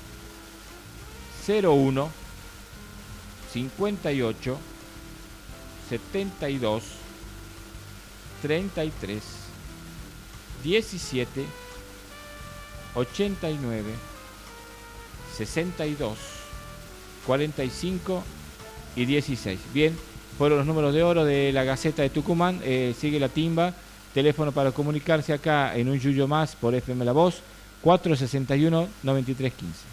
cero uno, cincuenta y ocho, setenta y dos, treinta y tres, diecisiete, ochenta y nueve, sesenta y dos, cuarenta y cinco y dieciséis. Bien, fueron los números de oro de la Gaceta de Tucumán. Eh, sigue la timba. Teléfono para comunicarse acá en Un Yuyo Más por F M La Voz, cuatro sesenta y uno, noventa y tres quince.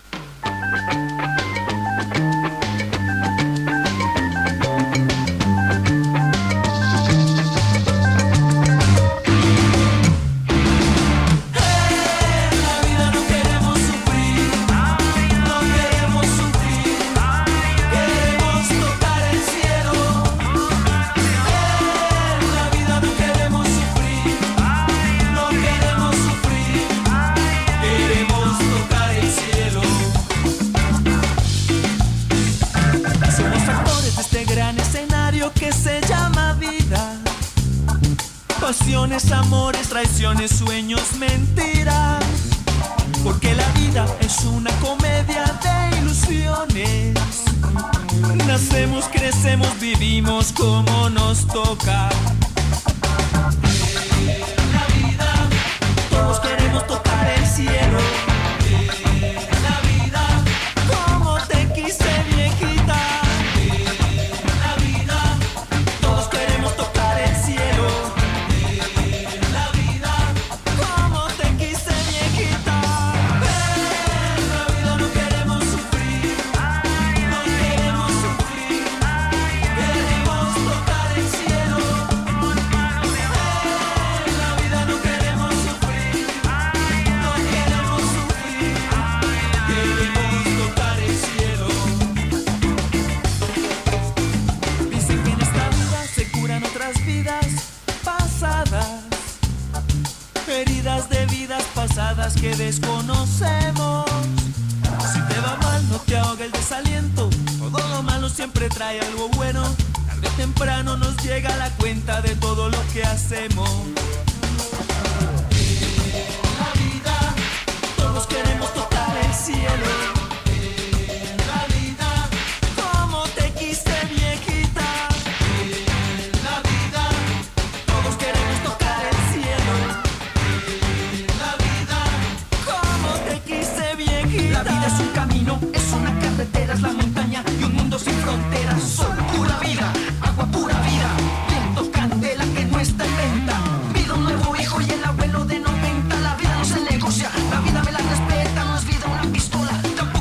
Pasiones, amores, traiciones, sueños, mentiras. Porque la vida es una comedia de ilusiones. Nacemos, crecemos, vivimos como nos toca. En la vida todos queremos tocar el cielo. En la vida como te quise, viejita. En la vida todos queremos tocar el cielo. Que desconocemos. Si te va mal, no te ahoga el desaliento. Todo lo malo siempre trae algo bueno. Tarde o temprano nos llega la cuenta de todo lo que hacemos. En la vida todos queremos tocar el cielo. En la vida como te quise, viejita. En la vida todos queremos tocar el cielo. La vida es un camino, es una carretera, es la montaña y un mundo sin fronteras. Sol, pura vida, agua, pura vida, viento, candela que no está en venta. Vida un nuevo hijo y el abuelo de noventa. La vida no se negocia, la vida me la respeta, no es vida una pistola. Tampoco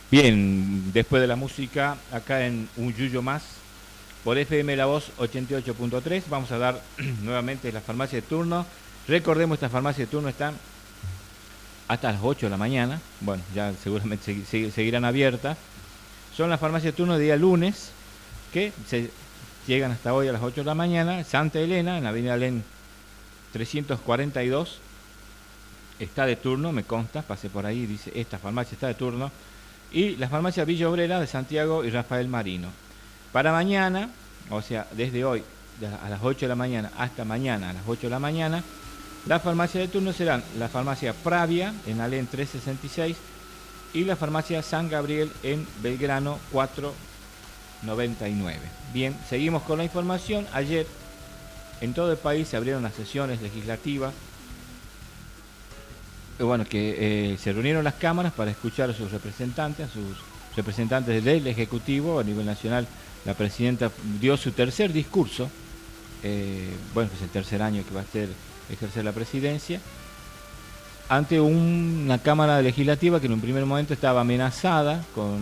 Bien, después de la música, acá en Un Yuyo Más, por F M La Voz ochenta y ocho punto tres, vamos a dar nuevamente la farmacia de turno. Recordemos, estas farmacias de turno están hasta las ocho de la mañana, bueno, ya seguramente segui- segui- seguirán abiertas. Son las farmacias de turno de día lunes, que se llegan hasta hoy a las ocho de la mañana. Santa Elena, en la avenida Alén trescientos cuarenta y dos, está de turno, me consta, pasé por ahí, dice, esta farmacia está de turno. Y la farmacia Villa Obrera de Santiago y Rafael Marino. Para mañana, o sea, desde hoy de a las ocho de la mañana hasta mañana a las ocho de la mañana, la farmacia de turno serán la farmacia Pravia en Alén trescientos sesenta y seis y la farmacia San Gabriel en Belgrano cuatrocientos noventa y nueve. Bien, seguimos con la información. Ayer en todo el país se abrieron las sesiones legislativas. Bueno, que eh, se reunieron las cámaras para escuchar a sus representantes, a sus representantes del Ejecutivo. A nivel nacional, la presidenta dio su tercer discurso, eh, bueno, es el tercer año que va a ser ejercer la presidencia, ante un- una Cámara Legislativa que en un primer momento estaba amenazada con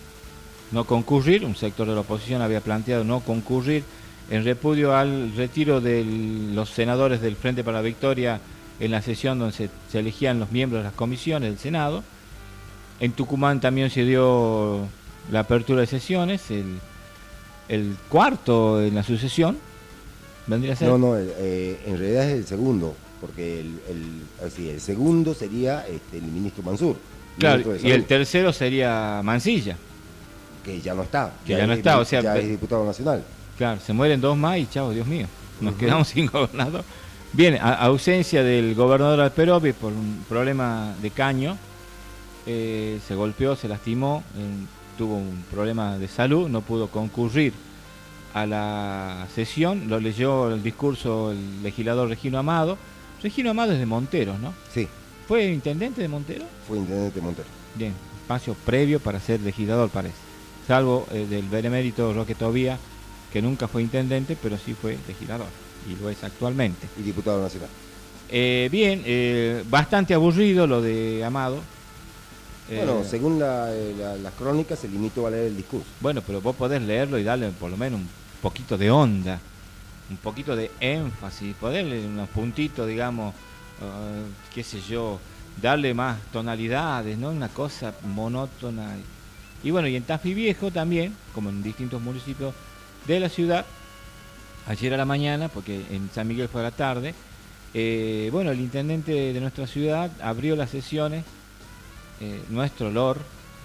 no concurrir. Un sector de la oposición había planteado no concurrir en repudio al retiro de los senadores del Frente para la Victoria en la sesión donde se, se elegían los miembros de las comisiones del Senado. En Tucumán también se dio la apertura de sesiones, el, el cuarto en la sucesión, vendría a ser. No, no, eh, en realidad es el segundo, porque el, el, así, el segundo sería este, el ministro Mansur. Claro, ministro de y el Salud, tercero sería Mansilla. que ya no está. Que ya no es- está, o sea, ya pe- es diputado nacional. Claro, se mueren dos más y chao, Dios mío, nos Ujú. quedamos sin gobernador. Bien, a- ausencia del gobernador Alperovi por un problema de caño, eh, se golpeó, se lastimó, eh, tuvo un problema de salud, no pudo concurrir a la sesión. Lo leyó el discurso el legislador Regino Amado. Regino Amado es de Monteros, ¿no? Sí, ¿Fue intendente de Monteros? fue intendente de Montero. Bien, espacio previo para ser legislador, parece. Salvo eh, del benemérito Roque Tobía, que nunca fue intendente, pero sí fue legislador, y lo es actualmente. Y diputado nacional. Eh, bien, eh, bastante aburrido lo de Amado. Eh, Bueno, según la, eh, la- las crónicas, se limitó a leer el discurso. bueno, pero vos podés leerlo y darle por lo menos un poquito de onda, un poquito de énfasis, poderle unos puntitos, digamos, ah, qué sé yo, darle más tonalidades, ¿no? Una cosa monótona. Y bueno, y en Tafí Viejo también, como en distintos municipios de la ciudad, ayer a la mañana, porque en San Miguel fue a la tarde, eh, bueno, el intendente de nuestra ciudad abrió las sesiones, eh, nuestro Lord,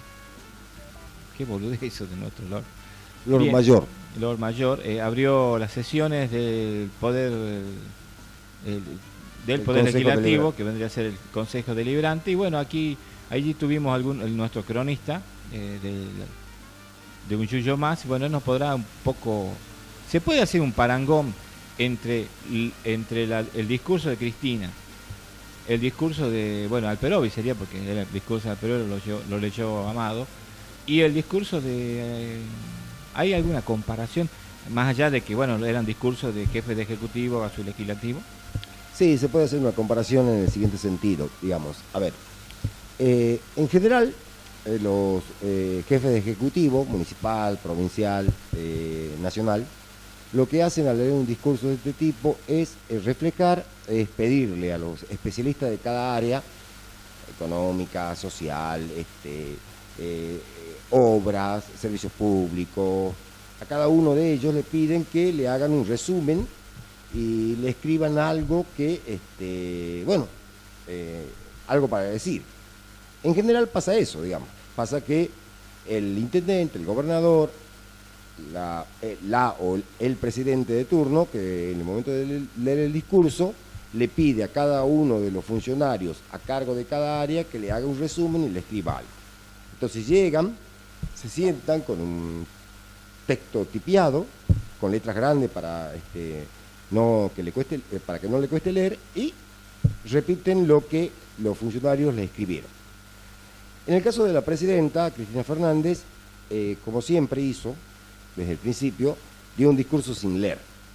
qué boludez eso de nuestro Lord, Lord Bien. Mayor. Lord Mayor, eh, abrió las sesiones del Poder eh, el- del El Poder Consejo Legislativo, Deliberante. que vendría a ser el Consejo Deliberante. Y bueno, aquí allí tuvimos algún el- nuestro cronista eh, del- de Un Yuyo Más. Bueno, él nos podrá un poco... Se puede hacer un parangón entre, l- entre la- el discurso de Cristina, el discurso de, bueno, Alperovi sería, porque el discurso de Alperovi lo, leyó- lo leyó Amado, y el discurso de... eh, ¿hay alguna comparación? Más allá de que, bueno, eran discursos de jefe de ejecutivo a su legislativo. Sí, se puede hacer una comparación en el siguiente sentido, digamos. A ver, eh, en general, eh, los eh, jefes de ejecutivo, municipal, provincial, eh, nacional, lo que hacen al leer un discurso de este tipo es eh, reflejar, es pedirle a los especialistas de cada área, económica, social, este, eh, obras, servicios públicos, a cada uno de ellos le piden que le hagan un resumen y le escriban algo que, este, bueno, eh, algo para decir. En general pasa eso, digamos, pasa que el intendente, el gobernador, la, eh, la o el, el presidente de turno, que en el momento de le- leer el discurso, le pide a cada uno de los funcionarios a cargo de cada área que le haga un resumen y le escriba algo. Entonces llegan, se sientan con un texto tipiado, con letras grandes para este, no que le cueste, eh, para que no le cueste leer, y repiten lo que los funcionarios le escribieron. En el caso de la presidenta, Cristina Fernández, eh, como siempre hizo, desde el principio, dio un discurso sin leer.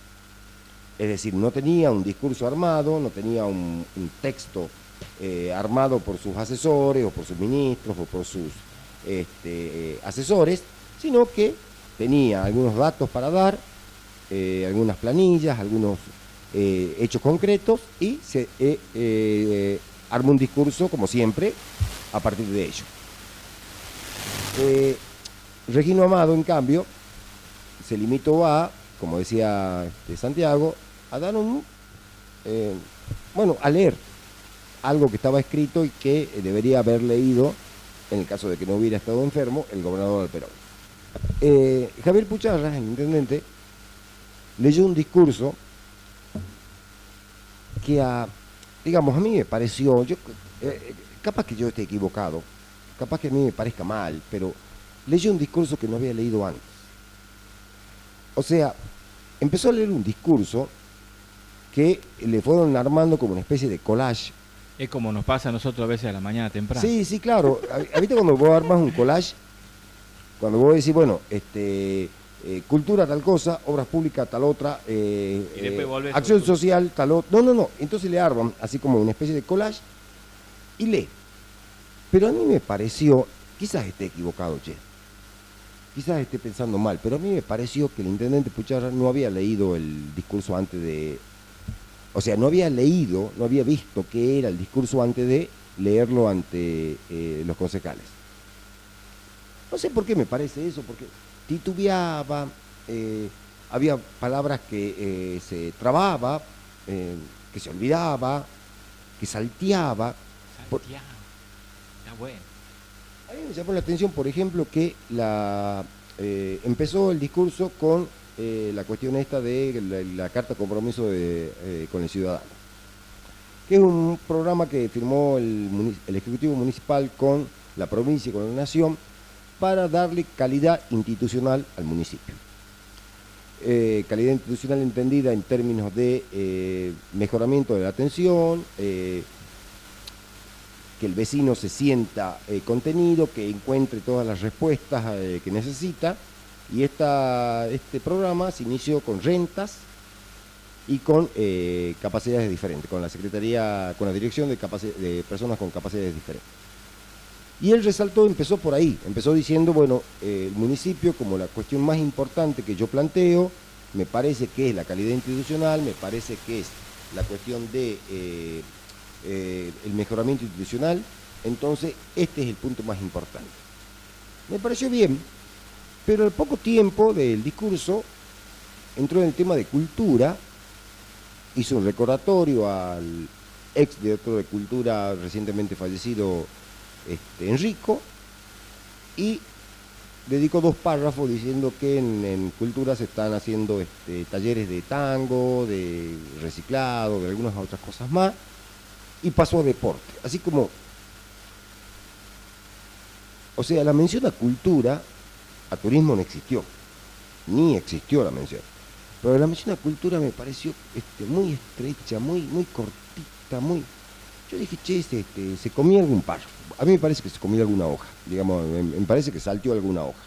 Es decir, no tenía un discurso armado, no tenía un, un texto eh, armado por sus asesores o por sus ministros o por sus este, eh, asesores, sino que tenía algunos datos para dar, eh, algunas planillas, algunos eh, hechos concretos y se eh, eh, armó un discurso, como siempre, a partir de ello. Eh, Regino Amado, en cambio, se limitó a, como decía este, Santiago, a dar un, eh, bueno, a leer algo que estaba escrito y que debería haber leído, en el caso de que no hubiera estado enfermo, el gobernador Alperón. Eh, Javier Pucharras, el intendente, leyó un discurso que a, digamos, a mí me pareció, yo, eh, capaz que yo esté equivocado, capaz que a mí me parezca mal, pero leyó un discurso que no había leído antes. O sea, empezó a leer un discurso que le fueron armando como una especie de collage. Es como nos pasa a nosotros a veces a la mañana temprano. Sí, sí, claro. ¿Viste cuando vos armas un collage? Cuando vos decís, bueno, este, eh, cultura tal cosa, obras públicas tal otra, eh, Y después eh, volvés acción otro. social tal otra. No, no, no. Entonces le arman así como una especie de collage y lee. Pero a mí me pareció, quizás esté equivocado, che. Quizás esté pensando mal, pero a mí me pareció que el intendente Pucharras no había leído el discurso antes de... O sea, no había leído, no había visto qué era el discurso antes de leerlo ante eh, los concejales. No sé por qué me parece eso, porque titubeaba, eh, había palabras que eh, se trababa, eh, que se olvidaba, que salteaba. Por... Santiago, está bueno. A mí me llamó la atención, por ejemplo, que la, eh, empezó el discurso con eh, la cuestión esta de la, la Carta de Compromiso de, eh, con el Ciudadano, que es un programa que firmó el, el Ejecutivo Municipal con la provincia y con la Nación para darle calidad institucional al municipio. Eh, calidad institucional entendida en términos de eh, mejoramiento de la atención, eh, que el vecino se sienta eh, contenido, que encuentre todas las respuestas eh, que necesita. Y esta, este programa se inició con rentas y con eh, capacidades diferentes, con la Secretaría, con la Dirección de, de Personas con Capacidades Diferentes. Y él resaltó, empezó por ahí, empezó diciendo, bueno, eh, el municipio como la cuestión más importante que yo planteo, me parece que es la calidad institucional, me parece que es la cuestión de... Eh, Eh, el mejoramiento institucional, entonces este es el punto más importante. Me pareció bien, pero al poco tiempo del discurso entró en el tema de cultura, hizo un recordatorio al ex director de Cultura recientemente fallecido, este, Enrico, y dedicó dos párrafos diciendo que en, en Cultura se están haciendo este, talleres de tango, de reciclado, de algunas otras cosas más, y pasó a deporte, así como, o sea, la mención a cultura, a turismo no existió, ni existió la mención, pero la mención a cultura me pareció este, muy estrecha, muy, muy cortita, muy, yo dije, che, este, este, se comía algún párrafo, a mí me parece que se comía alguna hoja, digamos, me, me parece que salteó alguna hoja.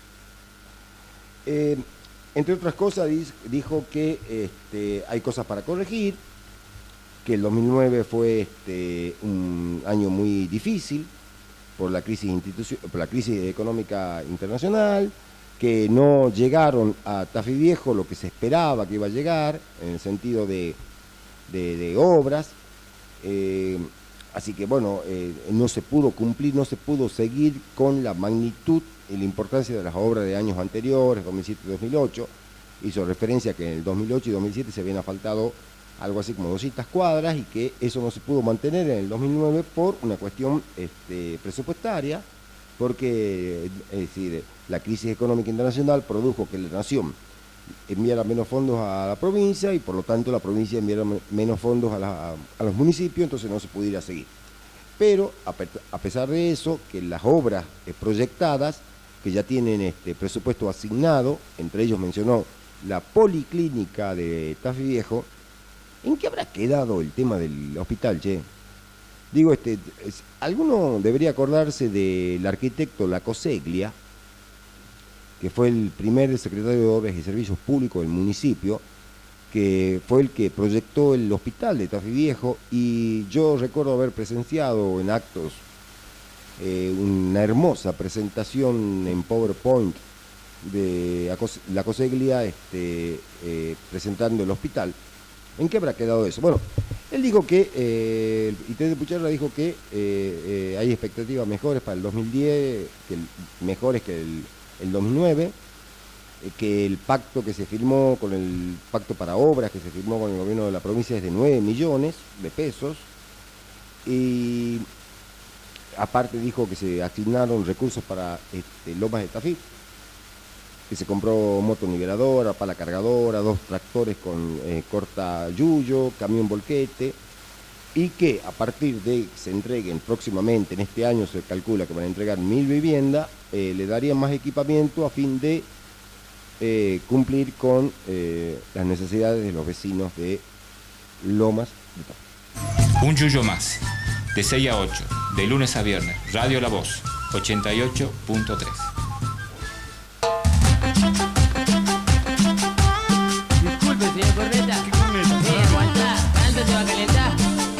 Eh, entre otras cosas, dijo que este, hay cosas para corregir, que el dos mil nueve fue este, un año muy difícil por la crisis institucio- por la crisis económica internacional, que no llegaron a Tafí Viejo lo que se esperaba que iba a llegar, en el sentido de, de, de obras, eh, así que bueno, eh, no se pudo cumplir, no se pudo seguir con la magnitud y la importancia de las obras de años anteriores, dos mil siete y dos mil ocho, hizo referencia a que en el dos mil ocho y dos mil siete se habían asfaltado algo así como doscientas cuadras y que eso no se pudo mantener en el dos mil nueve por una cuestión este, presupuestaria, porque es decir, la crisis económica internacional produjo que la nación enviara menos fondos a la provincia y por lo tanto la provincia enviara menos fondos a, la, a los municipios, entonces no se pudiera seguir. Pero a, a pesar de eso, que las obras eh, proyectadas, que ya tienen este presupuesto asignado, entre ellos mencionó la policlínica de Tafí Viejo. ¿En qué habrá quedado el tema del hospital, che? Digo, este, es, alguno debería acordarse del arquitecto Lacoseglia, que fue el primer secretario de Obras y Servicios Públicos del municipio, que fue el que proyectó el hospital de Tafí Viejo, y yo recuerdo haber presenciado en actos eh, una hermosa presentación en PowerPoint de Acos- la Coseglia este, eh, presentando el hospital. ¿En qué habrá quedado eso? Bueno, él dijo que, eh, el I T de Pucharra dijo que eh, eh, hay expectativas mejores para el dos mil diez, que el, mejores que el, el dos mil nueve, eh, que el pacto que se firmó con el pacto para obras que se firmó con el gobierno de la provincia es de nueve millones de pesos, y aparte dijo que se asignaron recursos para este, Lomas de Tafí, que se compró motoniveladora, pala cargadora, dos tractores con eh, corta yuyo, camión volquete, y que a partir de que se entreguen próximamente, en este año se calcula que van a entregar mil viviendas, eh, le darían más equipamiento a fin de eh, cumplir con eh, las necesidades de los vecinos de Lomas de Tafí. Un yuyo más, de seis a ocho, de lunes a viernes, Radio La Voz, ochenta y ocho punto tres. Disculpe, señor Corneta. ¿Qué corneta? Eh, aguanta, tanto te va a calentar.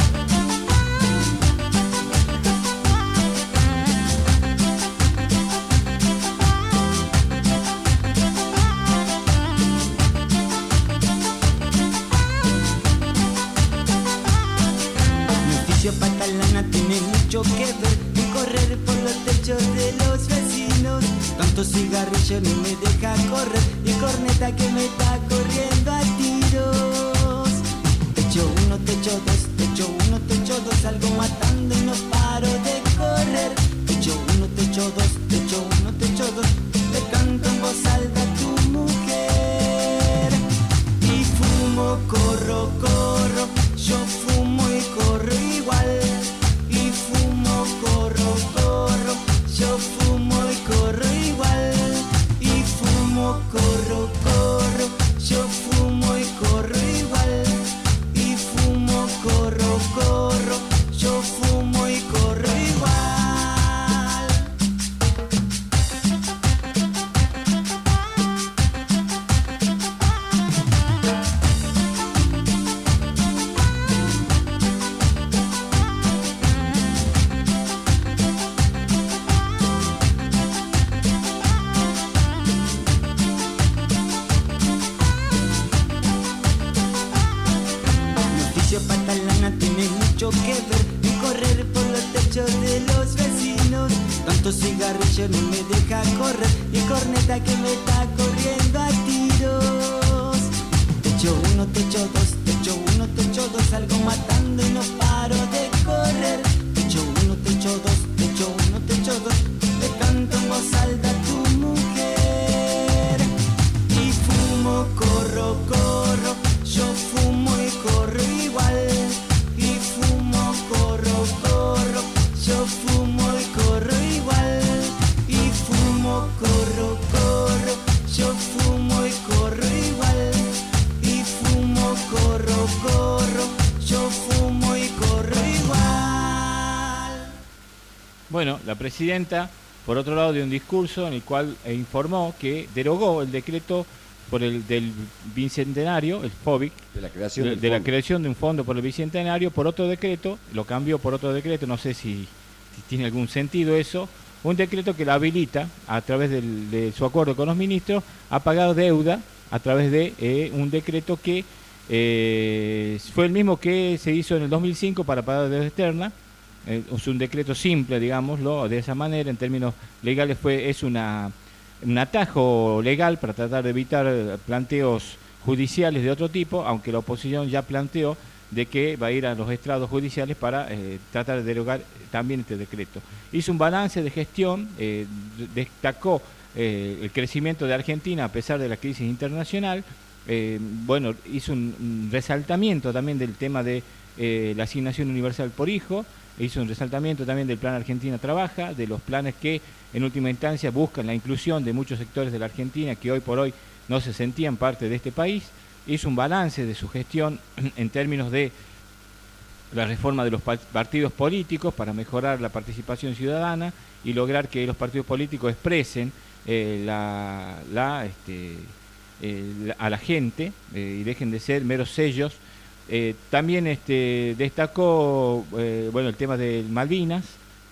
Mi oficio patalana tiene mucho que ver en correr por los techos de los vecinos. Tanto cigarrillo no me deja correr y corneta que me está corriendo a tiros. Techo uno, techo dos, techo uno, techo dos, salgo matando y no paro de correr. Techo uno, techo dos, techo uno, techo dos, le canto en voz alta a tu mujer. Y fumo, corro, corro, yo fumo y corro igual. Y fumo, corro, corro, yo fumo y corro igual. Y fumo, corro, corro, yo fumo y corro igual. Y fumo, corro, corro, yo fumo y corro igual. Mi oficio patalana tiene mucho que ver en correr por los techos de los vecinos. Tanto cigarrillo no me deja correr y corneta que me está corriendo a tiros. Techo uno, techo dos, techo uno, techo dos, salgo matando y no paro de correr. Techo uno, techo dos, techo uno, techo dos, le canto en voz alta a tu mujer. Y fumo, corro, corro, yo fumo y corro igual. Y fumo, corro, corro, yo fumo y corro igual. Y fumo, corro, corro, yo fumo y corro igual. Y fumo, corro, corro, yo fumo y corro igual. Bueno, la presidenta, por otro lado, dio un discurso en el cual eh, informó que derogó el decreto por el del bicentenario, el FOBIC, De la creación de, del de la fondo. creación de un fondo por el bicentenario, por otro decreto, lo cambió por otro decreto, no sé si, si tiene algún sentido eso, un decreto que la habilita, a través del- de su acuerdo con los ministros, a pagar deuda a través de eh, un decreto que eh, fue el mismo que se hizo en el dos mil cinco para pagar deuda externa. Eh, es un decreto simple, digámoslo, de esa manera, en términos legales fue es una un atajo legal para tratar de evitar eh, planteos judiciales de otro tipo, aunque la oposición ya planteó de que va a ir a los estrados judiciales para eh, tratar de derogar también este decreto. Hizo un balance de gestión, eh, destacó eh, el crecimiento de Argentina a pesar de la crisis internacional, eh, bueno, hizo un, un resaltamiento también del tema de eh, la asignación universal por hijo, hizo un resaltamiento también del Plan Argentina Trabaja, de los planes que en última instancia buscan la inclusión de muchos sectores de la Argentina que hoy por hoy no se sentían parte de este país. Hizo un balance de su gestión en términos de la reforma de los pa- partidos políticos para mejorar la participación ciudadana y lograr que los partidos políticos expresen eh, la, la, este, eh, la- a la gente eh, y dejen de ser meros sellos. Eh, también este, destacó eh, bueno, el tema de Malvinas,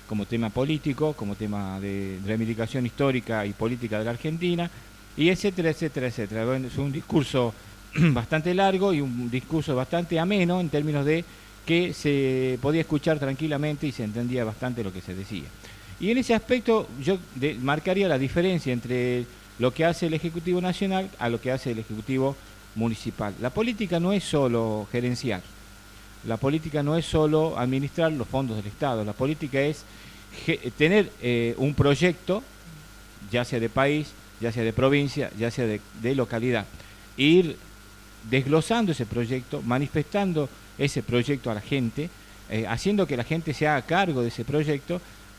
como tema político, como tema de reivindicación histórica y política de la Argentina, y etcétera, etcétera, etcétera. Bueno, es un discurso bastante largo y un discurso bastante ameno en términos de que se podía escuchar tranquilamente y se entendía bastante lo que se decía. Y en ese aspecto yo de, marcaría la diferencia entre lo que hace el Ejecutivo Nacional a lo que hace el Ejecutivo Municipal. La política no es solo gerenciar, la política no es solo administrar los fondos del Estado, la política es tener eh, un proyecto, ya sea de país, ya sea de provincia, ya sea de, de localidad, e ir desglosando ese proyecto, manifestando ese proyecto a la gente, eh, haciendo que la gente se haga cargo de ese proyecto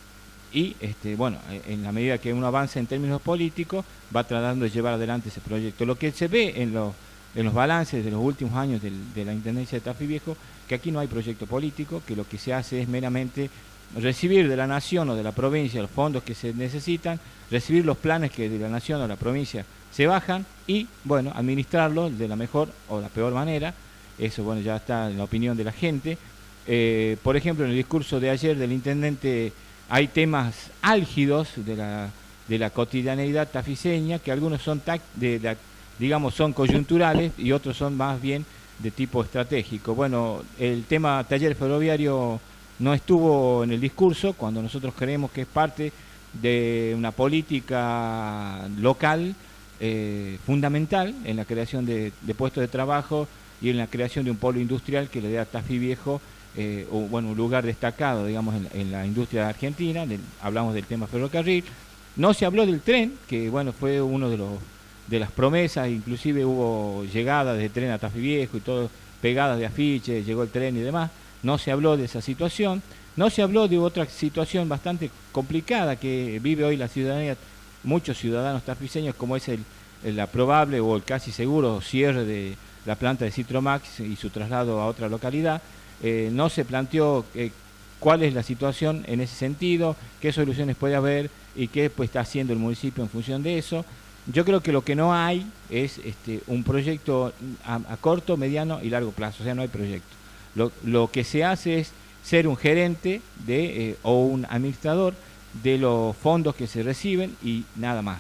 y, este, bueno, en la medida que uno avanza en términos políticos, va tratando de llevar adelante ese proyecto. Lo que se ve en, lo, en los balances de los últimos años del, de la Intendencia de Tafí Viejo, que aquí no hay proyecto político, que lo que se hace es meramente recibir de la nación o de la provincia los fondos que se necesitan, recibir los planes que de la nación o de la provincia se bajan y, bueno, administrarlos de la mejor o la peor manera. Eso, bueno, ya está en la opinión de la gente. Eh, por ejemplo, en el discurso de ayer del intendente hay temas álgidos de la, de la cotidianeidad tafiseña, que algunos son, tac, de la, digamos, son coyunturales y otros son más bien de tipo estratégico. Bueno, el tema taller ferroviario no estuvo en el discurso, cuando nosotros creemos que es parte de una política local eh, fundamental en la creación de, de puestos de trabajo y en la creación de un polo industrial que le dé a Tafí Viejo eh, o, bueno, un lugar destacado, digamos, en, en la industria argentina. Del, hablamos del tema ferrocarril. No se habló del tren, que, bueno, fue uno de los de las promesas, inclusive hubo llegadas de tren a Tafí Viejo y todo, pegadas de afiches, llegó el tren y demás. No se habló de esa situación. No se habló de otra situación bastante complicada que vive hoy la ciudadanía, muchos ciudadanos tafiseños, como es el, el la probable o el casi seguro cierre de la planta de Citromax y su traslado a otra localidad. Eh, no se planteó eh, cuál es la situación en ese sentido, qué soluciones puede haber y qué pues, está haciendo el municipio en función de eso. Yo creo que lo que no hay es este, un proyecto a, a corto, mediano y largo plazo, o sea, no hay proyecto. Lo, lo que se hace es ser un gerente de, eh, o un administrador de los fondos que se reciben y nada más.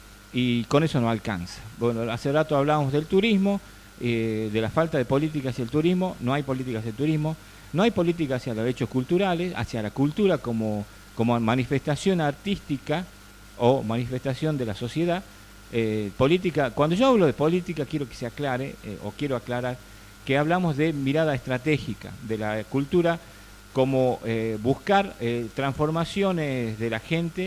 Y con eso no alcanza. Bueno, hace rato hablábamos del turismo, eh, de la falta de política hacia el turismo. No hay política hacia el turismo, no hay política hacia los hechos culturales, hacia la cultura como, como manifestación artística o manifestación de la sociedad. Eh, política, cuando yo hablo de política quiero que se aclare, eh, o quiero aclarar, que hablamos de mirada estratégica de la cultura como eh, buscar eh, transformaciones de la gente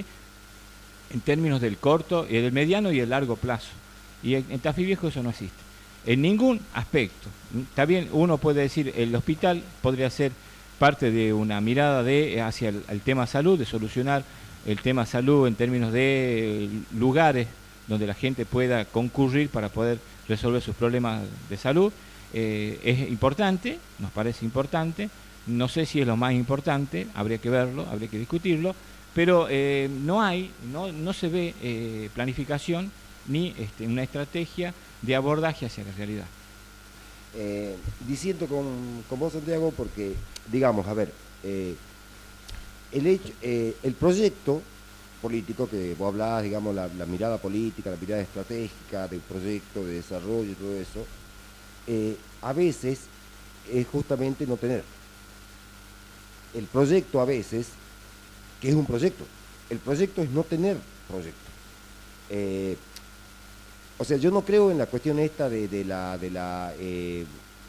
en términos del corto, del mediano y el largo plazo. Y en, en Tafí Viejo eso no existe, en ningún aspecto. También uno puede decir, el hospital podría ser parte de una mirada de hacia el, el tema salud, de solucionar el tema salud en términos de eh, lugares donde la gente pueda concurrir para poder resolver sus problemas de salud. Eh, es importante, nos parece importante, no sé si es lo más importante, habría que verlo, habría que discutirlo, pero eh, no hay, no, no se ve eh, planificación ni este, una estrategia de abordaje hacia la realidad. Eh, diciendo con, con vos, Santiago, porque, digamos, a ver, eh, el, hecho, eh, el proyecto político que vos hablás, digamos, la, la mirada política, la mirada estratégica del proyecto de desarrollo y todo eso, eh, a veces es justamente no tener. El proyecto a veces, que es un proyecto, el proyecto es no tener proyecto. Eh, o sea, yo no creo en la cuestión esta de, de la, de la eh,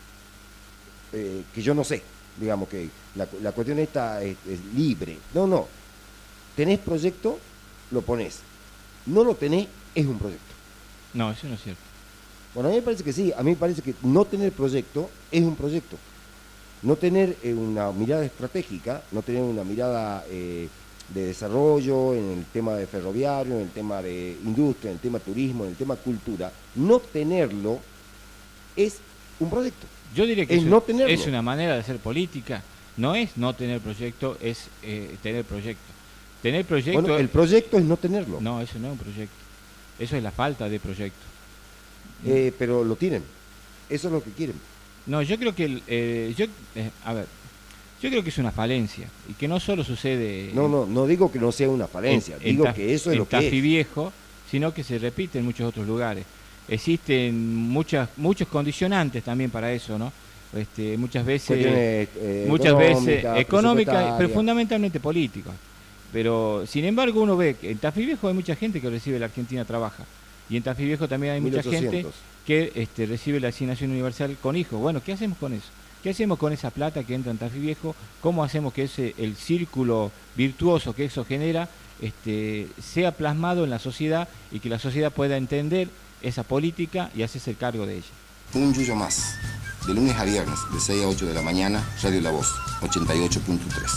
eh, que yo no sé, digamos que la, la cuestión esta es, es libre. No, no. Tenés proyecto, lo ponés. No lo tenés, es un proyecto. No, eso no es cierto. Bueno, a mí me parece que sí. A mí me parece que no tener proyecto es un proyecto. No tener eh, una mirada estratégica, no tener una mirada eh, de desarrollo en el tema de ferroviario, en el tema de industria, en el tema turismo, en el tema cultura, no tenerlo es un proyecto. Yo diría que es, eso, no tenerlo. Es una manera de hacer política. No es no tener proyecto, es eh, tener proyecto. Tener proyecto... Bueno, el proyecto es no tenerlo. No, eso no es un proyecto. Eso es la falta de proyecto. Eh, pero lo tienen. Eso es lo que quieren. No, yo creo que... El, eh, yo, eh, a ver, Yo creo que es una falencia y que no solo sucede. No, no, no digo que no sea una falencia, en, digo en que eso es en lo que Tafí es. Viejo, sino que se repite en muchos otros lugares. Existen muchas muchos condicionantes también para eso, ¿no? Este, muchas veces, Cuestiones, eh, muchas veces económicas, económicas, pero presupuestarias. fundamentalmente políticas. Pero sin embargo uno ve que en Tafí Viejo hay mucha gente que recibe la Argentina Trabaja y en Tafí Viejo también hay mucha mil ochocientos. gente que este, recibe la asignación universal con hijos. Bueno, ¿qué hacemos con eso? ¿Qué hacemos con esa plata que entra en Tafí Viejo? ¿Cómo hacemos que ese el círculo virtuoso que eso genera este, sea plasmado en la sociedad y que la sociedad pueda entender esa política y hacerse cargo de ella? Un yuyo más. De lunes a viernes, de seis a ocho de la mañana, Radio La Voz, ochenta y ocho punto tres.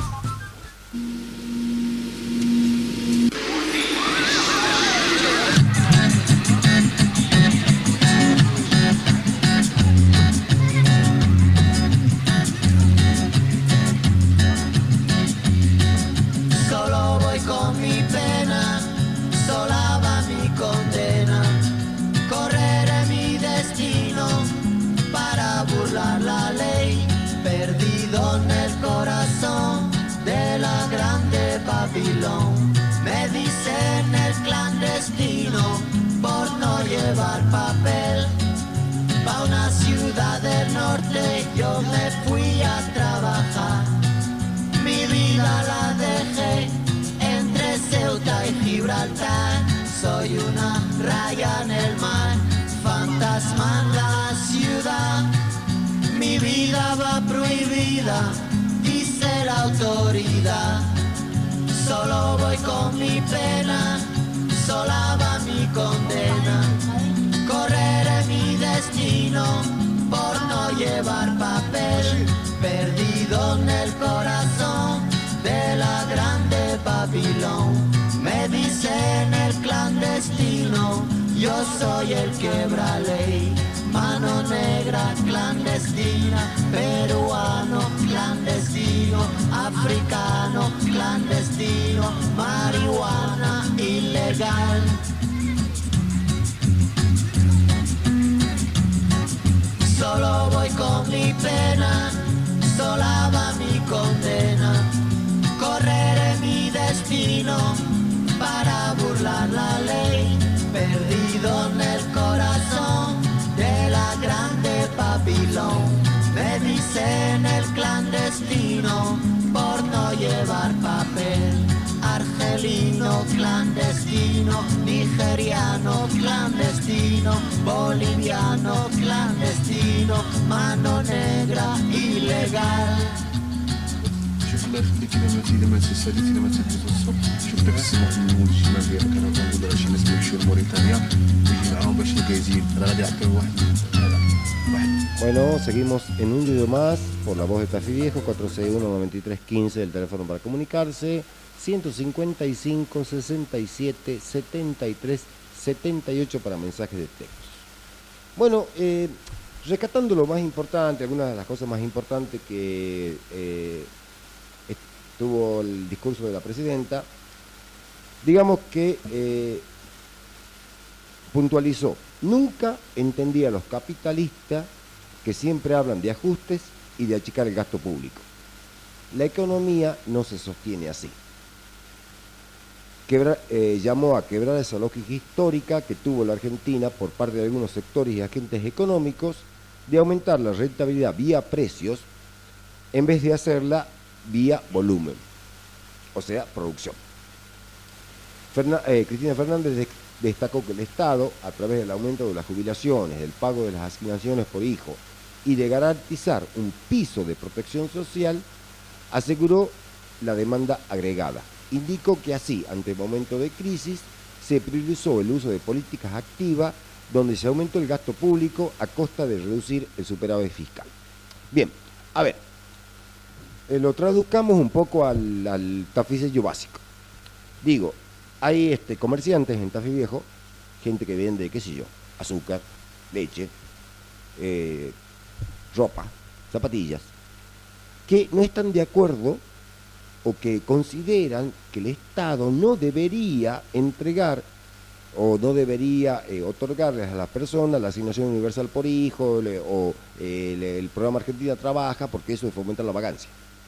Solo voy con mi pena, sola va mi condena. Correré mi destino para burlar la ley, perdido en el corazón de la grande Babilón. Me dicen el clandestino por no llevar papel. Pa' una ciudad del norte yo me fui a trabajar. Mi vida la dejé entre Ceuta y Gibraltar. Soy una raya en el mar, fantasma en la ciudad. Mi vida va prohibida, dice la autoridad. Solo voy con mi pena, sola va mi condena. Correré mi destino por no llevar papel, perdido en el corazón de la grande Babilón. Me dicen el clandestino, yo soy el quebra ley. Mano negra clandestina, peruano clandestino, africano clandestino, marihuana ilegal. Solo voy con mi pena, sola va mi condena. Correré mi destino para burlar la ley, perdido en el corazón de la grande Babilón. Me dicen el clandestino por no llevar papel. Argelino clandestino, nigeriano clandestino, boliviano clandestino, mano negra ilegal. شوف الله يخليك الا ماتي الا ماتي ساليت الا ماتي دوز الصبح شوف داك السماح من الولد الشمال ديالك انا كنقول راه شي ناس كيمشيو لموريتانيا يجي معاهم باش يكايزين راه غادي يعطيو واحد هذا واحد. Bueno, seguimos en un yuyo más por la voz de Tafí Viejo, cuatro seis uno, nueve tres uno cinco, el teléfono para comunicarse, ciento cincuenta y cinco, sesenta y siete, setenta y tres, setenta y ocho para mensajes de texto. Bueno, eh, rescatando lo más importante, algunas de las cosas más importantes que eh, tuvo el discurso de la presidenta, digamos que eh, puntualizó, nunca entendí a los capitalistas que siempre hablan de ajustes y de achicar el gasto público. La economía no se sostiene así. Quebra, eh, llamó a quebrar esa lógica histórica que tuvo la Argentina por parte de algunos sectores y agentes económicos de aumentar la rentabilidad vía precios en vez de hacerla vía volumen, o sea, producción. Ferna, eh, Cristina Fernández de, destacó que el Estado, a través del aumento de las jubilaciones, del pago de las asignaciones por hijo y de garantizar un piso de protección social, aseguró la demanda agregada. Indicó que así, ante el momento de crisis, se priorizó el uso de políticas activas donde se aumentó el gasto público a costa de reducir el superávit fiscal. Bien, a ver, eh, lo traduzcamos un poco al, al taficello básico. Digo, hay este, comerciantes en Tafí Viejo, gente que vende, qué sé yo, azúcar, leche, eh, ropa, zapatillas, que no están de acuerdo o que consideran que el Estado no debería entregar o no debería eh, otorgarles a las personas la asignación universal por hijo le, o eh, le, el programa Argentina Trabaja, porque eso fomenta la vagancia.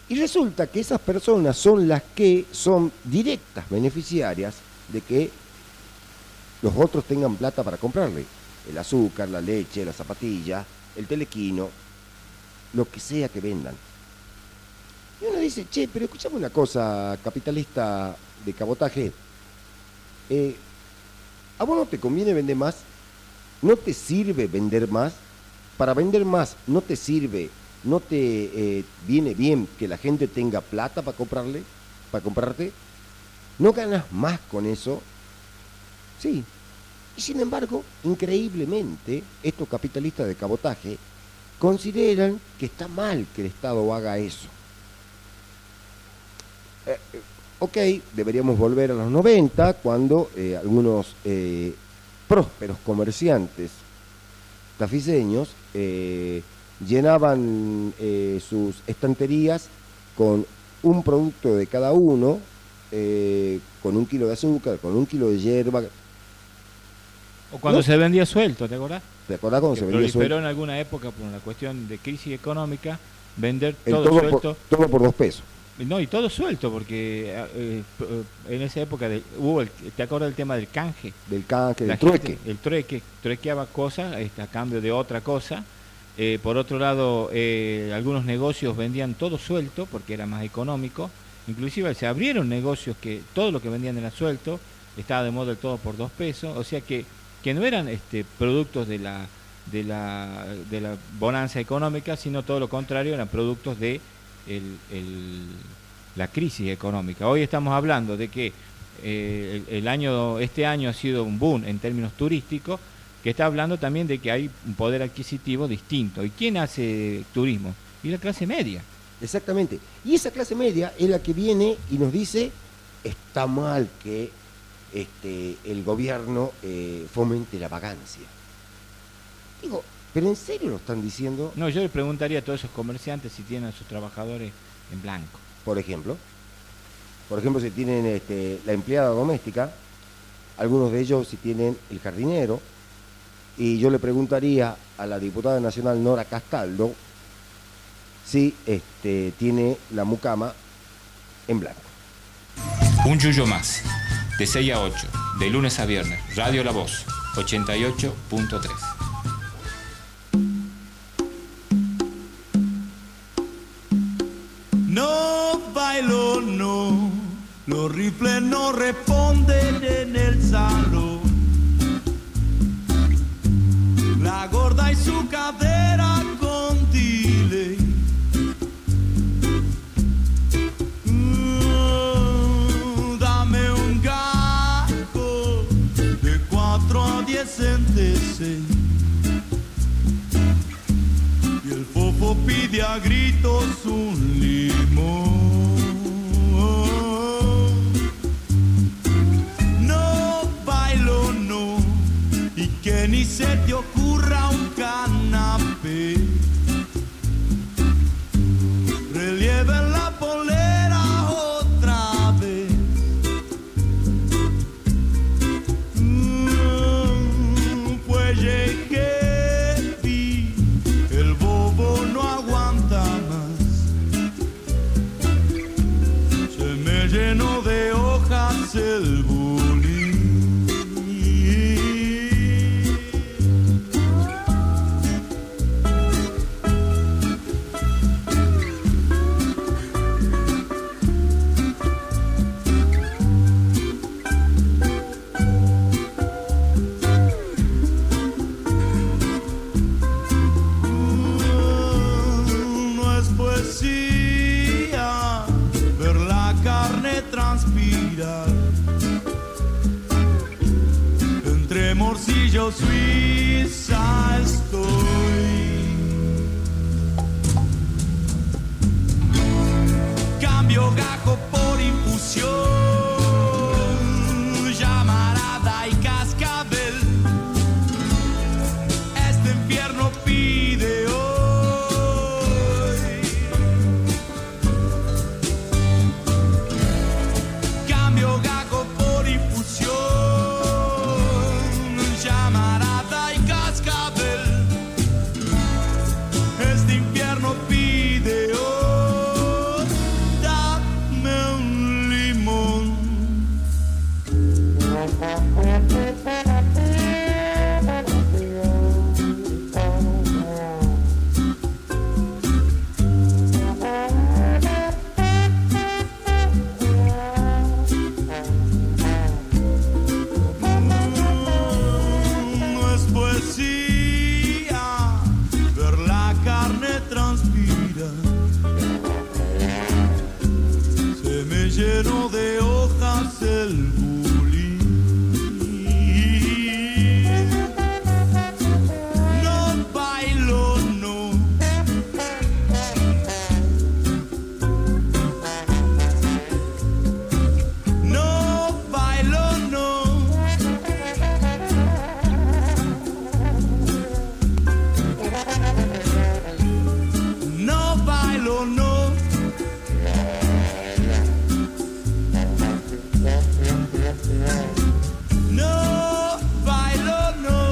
Y resulta que esas personas son las que son directas beneficiarias de que los otros tengan plata para comprarle. El azúcar, la leche, la zapatilla, el telequino, lo que sea que vendan. Y uno dice, che, pero escuchame una cosa, capitalista de cabotaje. Eh, ¿A vos no te conviene vender más? ¿No te sirve vender más? Para vender más, ¿no te sirve, no te eh, viene bien que la gente tenga plata para comprarle, para comprarte? ¿No ganas más con eso? Sí. Y sin embargo, increíblemente, estos capitalistas de cabotaje consideran que está mal que el Estado haga eso. Eh, eh, ok, deberíamos volver a los noventa, cuando eh, algunos eh, prósperos comerciantes tafiseños eh, llenaban eh, sus estanterías con un producto de cada uno, eh, con un kilo de azúcar, con un kilo de hierba. O cuando ¿No? se vendía suelto, ¿te acordás? ¿Te acordás cuando que se vendía proliferó suelto? en alguna época por una cuestión de crisis económica, vender El todo, todo suelto. por, todo por dos pesos. No, y todo suelto, porque eh, eh, en esa época de, hubo, el, ¿te acuerdas del tema del canje? Del canje, La del gente- trueque. El trueque, truequeaba cosas este, a cambio de otra cosa. Eh, por otro lado, eh, algunos negocios vendían todo suelto porque era más económico. Inclusive se abrieron negocios que todo lo que vendían era suelto, estaba de moda el todo por dos pesos. O sea que, que no eran este, productos de la, de, la, de la bonanza económica, sino todo lo contrario, eran productos de el, el, la crisis económica. Hoy estamos hablando de que eh, el, el año, este año ha sido un boom en términos turísticos, que está hablando también de que hay un poder adquisitivo distinto. ¿Y quién hace turismo? Y la clase media. Exactamente. Y esa clase media es la que viene y nos dice, está mal que este, el gobierno eh, fomente la vagancia. Digo, ¿pero en serio lo están diciendo? No, yo le preguntaría a todos esos comerciantes si tienen a sus trabajadores en blanco. Por ejemplo, por ejemplo, si tienen este, la empleada doméstica, algunos de ellos si tienen el jardinero, y yo le preguntaría a la diputada nacional Nora Castaldo si este, tiene la mucama en blanco. Un yuyo más, de seis a ocho, de lunes a viernes, Radio La Voz, ochenta y ocho punto tres. No bailo, no, los rifles no responden en el salón. La gorda y su cadera con delay. Mm, dame un gajo de cuatro a diez en T C. Y el fofo pide a gritos un limón. No bailo, no, y que ni se te ocurra un canapé. Relieve en la polera otra vez. Mm, pues llegué, vi, el bobo no aguanta más. Se me llenó de hojas el bulín. No es poesía ver la carne transpirar entre morcillo suiza estoy. Cambio gajo por infusión, llamarada y cascabel. Este infierno pide hoy. Cambio gajo por infusión, llamarada y cascabel. Este infierno pide hoy. Lleno de hojas el bulín. No bailo, no. No bailo, no. No bailo, no. No bailo, no.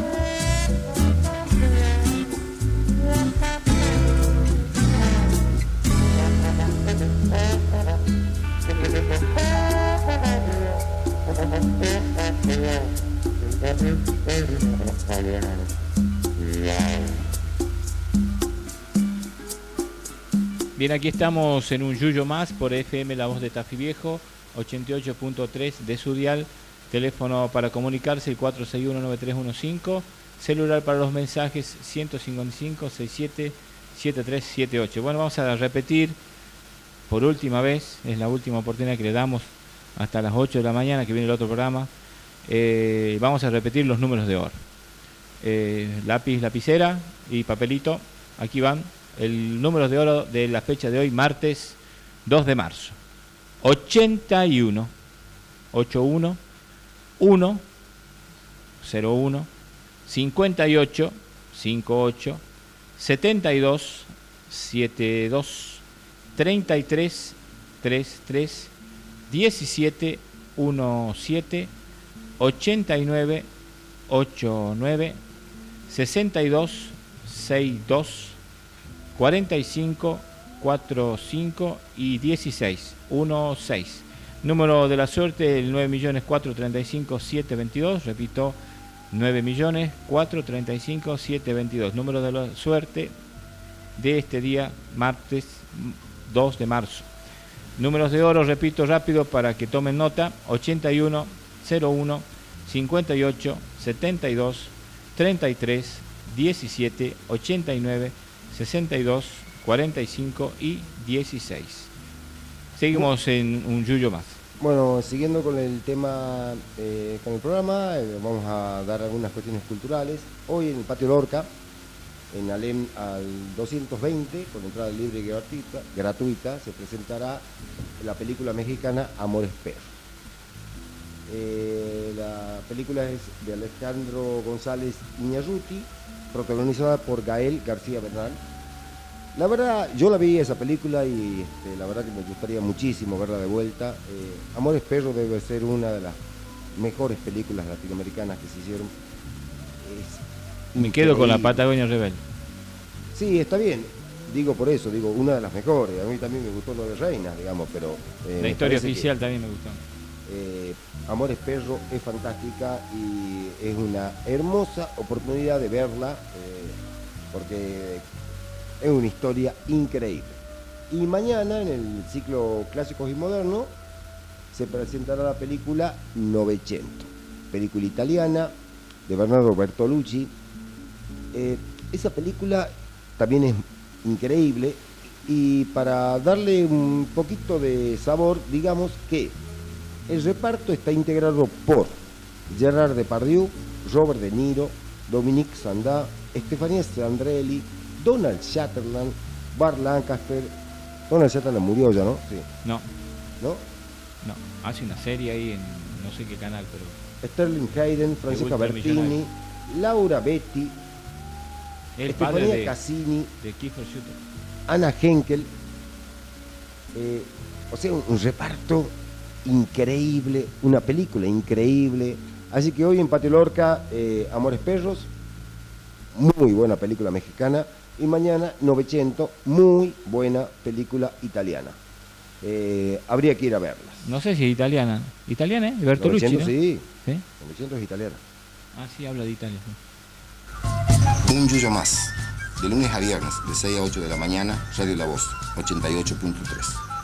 Bien, aquí estamos en un Yuyo Más por F M La Voz de Tafí Viejo, ochenta y ocho punto tres de su dial. Teléfono para comunicarse el cuatro seis uno nueve tres uno cinco. Celular para los mensajes ciento cincuenta y cinco, sesenta y siete, setenta y tres setenta y ocho. Bueno, vamos a repetir por última vez, es la última oportunidad que le damos hasta las ocho de la mañana que viene el otro programa. Eh, vamos a repetir los números de oro. Eh, lápiz, lapicera y papelito. Aquí van el número de oro de la fecha de hoy, martes dos de marzo. ochenta y uno, ochenta y uno, uno, cero uno, cincuenta y ocho, cincuenta y ocho, setenta y dos, setenta y dos, treinta y tres, treinta y tres, diecisiete, diecisiete, ochenta y nueve, ochenta y nueve, sesenta y dos, sesenta y dos, cuarenta y cinco, cuarenta y cinco y dieciséis, dieciséis. Número de la suerte, el nueve millones cuatrocientos treinta y cinco mil setecientos veintidós. Repito, nueve millones cuatrocientos treinta y cinco mil setecientos veintidós. Número de la suerte de este día, martes dos de marzo. Números de oro, repito rápido para que tomen nota: ochenta y uno, cero uno, cincuenta y ocho, setenta y dos, treinta y tres, diecisiete, ochenta y nueve, sesenta y dos, cuarenta y cinco y dieciséis. Seguimos en un Yuyo Más. Bueno, siguiendo con el tema, eh, con el programa, eh, vamos a dar algunas cuestiones culturales. Hoy en el Patio Lorca, en Alem al doscientos veinte, con entrada libre y gratuita, gratuita, se presentará la película mexicana Amores Perros. Eh, la película es de Alejandro González Iñárritu, protagonizada por Gael García Bernal. La verdad, yo la vi esa película y este, la verdad que me gustaría muchísimo verla de vuelta. Eh, Amores Perros debe ser una de las mejores películas latinoamericanas que se hicieron. Es me quedo con la Patagonia Rebelde. Sí, está bien. Digo por eso, digo, una de las mejores. A mí también me gustó Nueve Reinas, digamos, pero... Eh, la historia oficial que, también me gustó. Eh, Amores Perros es fantástica y es una hermosa oportunidad de verla, eh, porque es una historia increíble. Y mañana, en el ciclo Clásicos y Modernos, se presentará la película Novecento, película italiana de Bernardo Bertolucci. Eh, esa película también es increíble, y para darle un poquito de sabor, digamos que el reparto está integrado por Gerard Depardieu, Robert De Niro, Dominique Sanda, Stefania Sandrelli, Donald Sutherland, Burt Lancaster. Donald Sutherland murió ya, ¿no? Sí. No. ¿No? No, hace una serie ahí en no sé qué canal, pero... Sterling Hayden, Francesca Bertini, Laura Betti, el Stefania de, Cassini, de Kiefer Sutherland, Anna Henkel. Eh, o sea, un, un reparto increíble, una película increíble. Así que hoy en Patio Lorca, eh, Amores Perros, muy buena película mexicana, y mañana Novecento, muy buena película italiana. Eh, habría que ir a verlas. No sé si es italiana. ¿Italiana, eh? Bertolucci, novecientos, ¿no? sí. ¿Sí? novecientos es italiana. Ah, sí, habla de Italia. Sí. Un yuyo más. De lunes a viernes, de seis a ocho de la mañana, Radio La Voz, ochenta y ocho punto tres.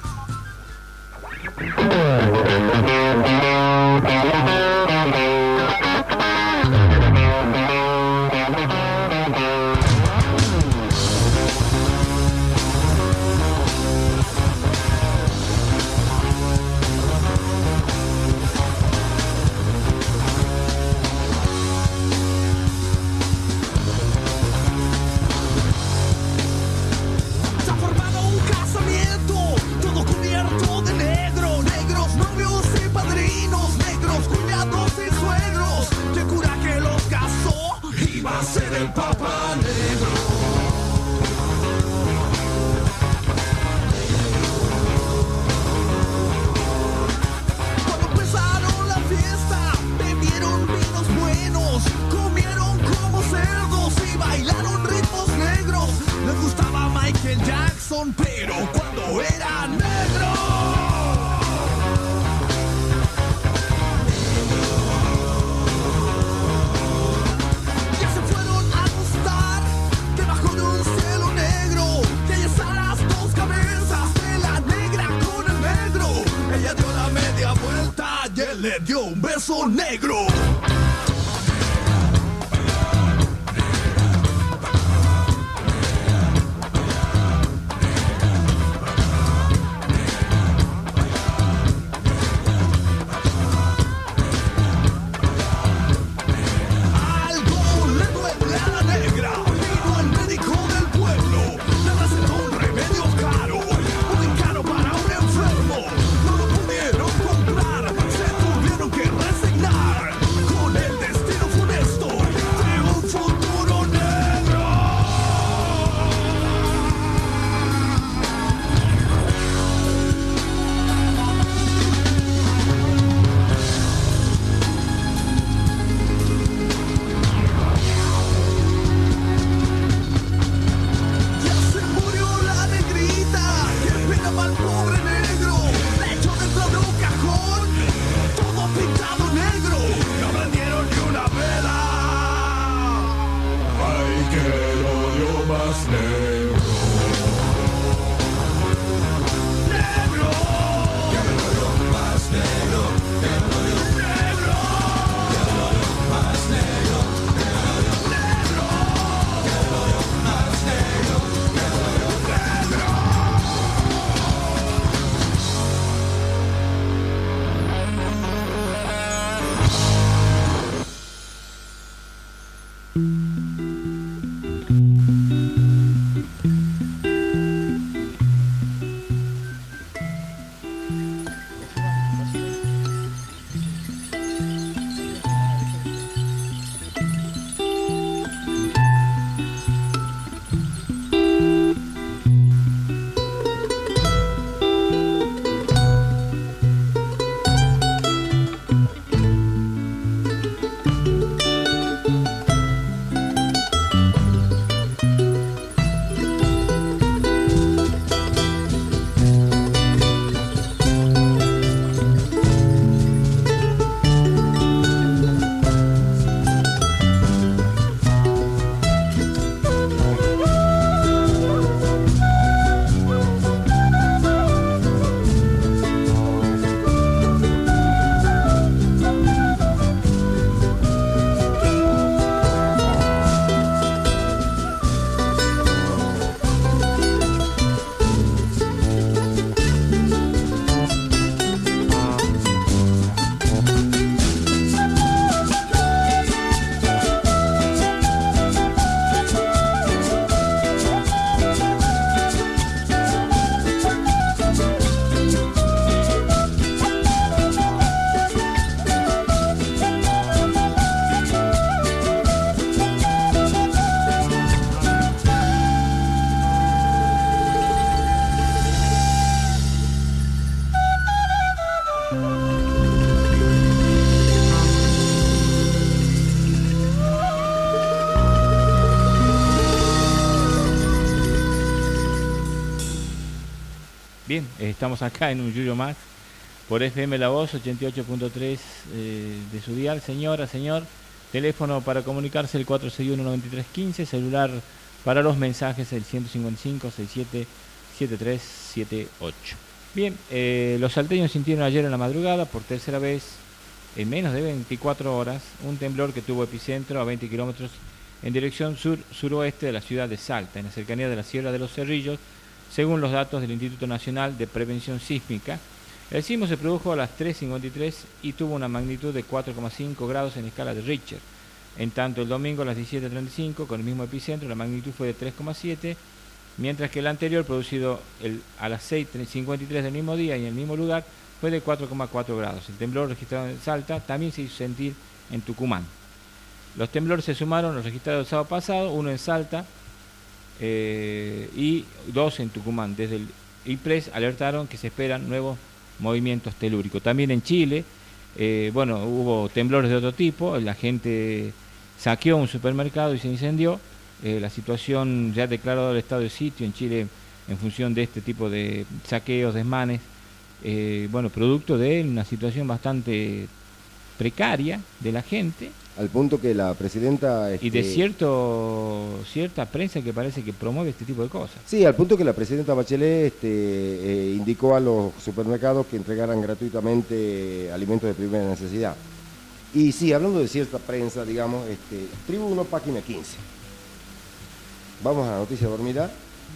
Se ha formado un casamiento, todo cubierto de negro, negros novios y padrinos, negros cuñados y suegros. Y el cura que los casó iba a ser el Papa Negro. Cuando empezaron la fiesta, bebieron vinos buenos, comieron como cerdos y bailaron ritmos negros. Les gustaba Michael Jackson, pero cuando era negro. Ya se fueron a acostar debajo de un cielo negro. Y ahí están las dos cabezas de la negra con el negro. Ella dio la media vuelta y él le dio un beso negro. Algo le duele a la negra. Vino el médico del pueblo, le recetó un remedio caro, muy caro para un enfermo. No lo pudieron comprar, se tuvieron que resignar con el destino funesto de un futuro negro. Ya se murió la negrita, que pena al pobre negro. La echó dentro de un cajón, todo pintado negro. No vendieron ni una vela. Ay, que el odio más negro. Negro. Que el odio más negro. Que el odio negro. Que el odio más negro. Que el odio negro. Que el odio más negro. Que el odio negro. Bien, eh, estamos acá en un Yuyo más por F M La Voz ochenta y ocho punto tres eh, de su dial. Señora, señor, teléfono para comunicarse el cuatro seis uno, nueve tres uno cinco, celular para los mensajes el ciento cincuenta y cinco, sesenta y siete, setenta y tres setenta y ocho. Bien, eh, los salteños sintieron ayer en la madrugada por tercera vez en menos de veinticuatro horas un temblor que tuvo epicentro a veinte kilómetros en dirección sur-suroeste de la ciudad de Salta, en la cercanía de la Sierra de los Cerrillos, según los datos del Instituto Nacional de Prevención Sísmica. El sismo se produjo a las tres cincuenta y tres y tuvo una magnitud de cuatro coma cinco grados en escala de Richter. En tanto, el domingo a las diecisiete treinta y cinco, con el mismo epicentro, la magnitud fue de tres coma siete, mientras que el anterior, producido el, a las seis cincuenta y tres del mismo día y en el mismo lugar, fue de cuatro coma cuatro grados. El temblor registrado en Salta también se hizo sentir en Tucumán. Los temblores se sumaron a los registrados el sábado pasado, uno en Salta eh, y dos en Tucumán. Desde el I P R E S alertaron que se esperan nuevos movimientos telúricos. También en Chile, eh, bueno, hubo temblores de otro tipo, la gente saqueó un supermercado y se incendió. Eh, la situación ya ha declarado el estado de sitio en Chile en función de este tipo de saqueos, desmanes, eh, bueno, producto de una situación bastante precaria de la gente. Al punto que la presidenta... Este... Y de cierto cierta prensa que parece que promueve este tipo de cosas. Sí, al punto que la presidenta Bachelet este, eh, indicó a los supermercados que entregaran gratuitamente alimentos de primera necesidad. Y sí, hablando de cierta prensa, digamos, este, Tribuno, página quince. Vamos a la noticia dormida.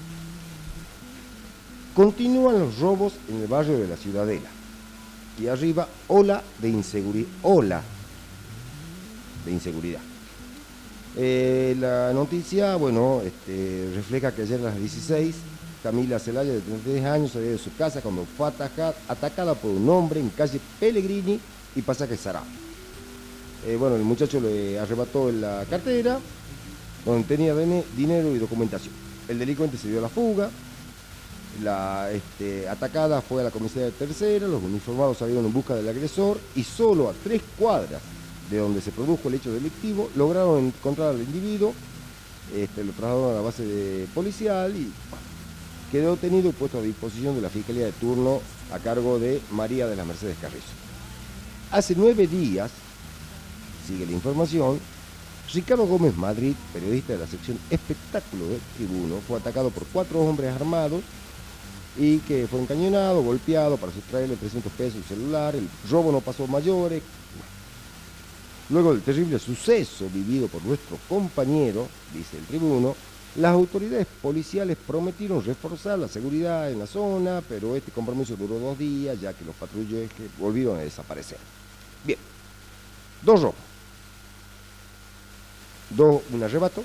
Continúan los robos en el barrio de la Ciudadela. Y arriba, ola de inseguridad. Ola de inseguridad. Eh, la noticia, bueno, este, refleja que ayer a las dieciséis, Camila Celaya, de treinta y tres años, salió de su casa cuando fue ataca, atacada por un hombre en calle Pellegrini y pasaje Sará. Eh, bueno, el muchacho le arrebató la cartera, donde tenía dinero y documentación. El delincuente se dio a la fuga. La este, atacada fue a la comisaría de Tercera, los uniformados salieron en busca del agresor y solo a tres cuadras de donde se produjo el hecho delictivo lograron encontrar al individuo, este, lo trasladaron a la base de policial y bueno, quedó detenido y puesto a disposición de la Fiscalía de turno a cargo de María de las Mercedes Carrizo. Hace nueve días, sigue la información, Ricardo Gómez Madrid, periodista de la sección Espectáculo del Tribuno, fue atacado por cuatro hombres armados y que fue encañonado, golpeado para sustraerle trescientos pesos y celular. El robo no pasó a mayores. Luego del terrible suceso vivido por nuestro compañero, dice el Tribuno, las autoridades policiales prometieron reforzar la seguridad en la zona, pero este compromiso duró dos días, ya que los patrulleros volvieron a desaparecer. Bien, dos robos. Dos, un arrebato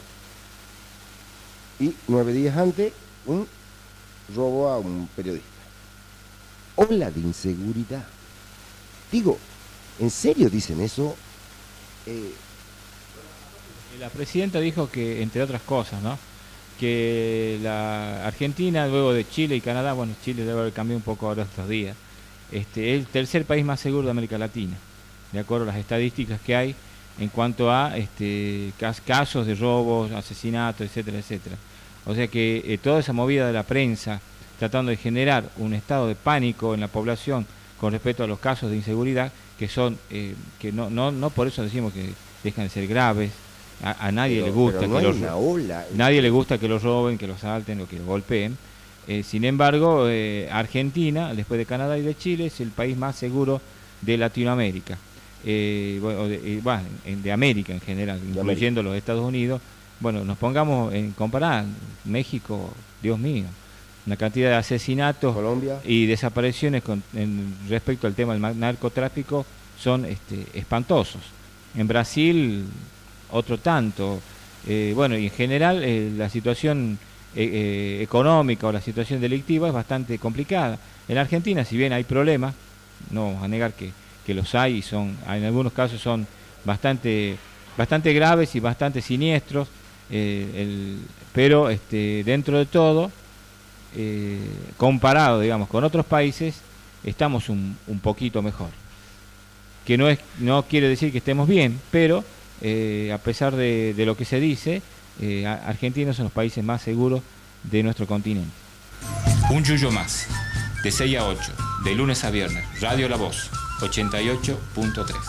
y nueve días antes un robo a un periodista. Ola de inseguridad. Digo, ¿en serio dicen eso? Eh... La presidenta dijo que, entre otras cosas, ¿no?, que la Argentina, luego de Chile y Canadá, bueno, Chile debe haber cambiado un poco ahora estos días, este, es el tercer país más seguro de América Latina, de acuerdo a las estadísticas que hay en cuanto a este, casos de robos, asesinatos, etcétera, etcétera. O sea que eh, toda esa movida de la prensa tratando de generar un estado de pánico en la población con respecto a los casos de inseguridad, que son, eh, que no, no, no por eso decimos que dejan de ser graves, a, a nadie pero, le gusta pero no que hay los, una ola. nadie le gusta que los roben, que los salten o que los golpeen. Eh, sin embargo, eh, Argentina, después de Canadá y de Chile, es el país más seguro de Latinoamérica. Eh, bueno, de, eh, bueno, de América en general, de incluyendo América. Los Estados Unidos. Bueno, nos pongamos en comparar, México, Dios mío, una cantidad de asesinatos Colombia. Y desapariciones con, en, respecto al tema del narcotráfico son este, espantosos. En Brasil, otro tanto. Eh, bueno, y en general eh, la situación eh, eh, económica o la situación delictiva es bastante complicada. En Argentina, si bien hay problemas, no vamos a negar que que los hay y son, en algunos casos son bastante, bastante graves y bastante siniestros, eh, el, pero este, dentro de todo, eh, comparado, digamos, con otros países, estamos un, un poquito mejor. Que no es, no quiere decir que estemos bien, pero eh, a pesar de, de lo que se dice, eh, Argentina es uno de los países más seguros de nuestro continente. Un yuyo más. de seis a ocho, de lunes a viernes. Radio La Voz, ochenta y ocho punto tres.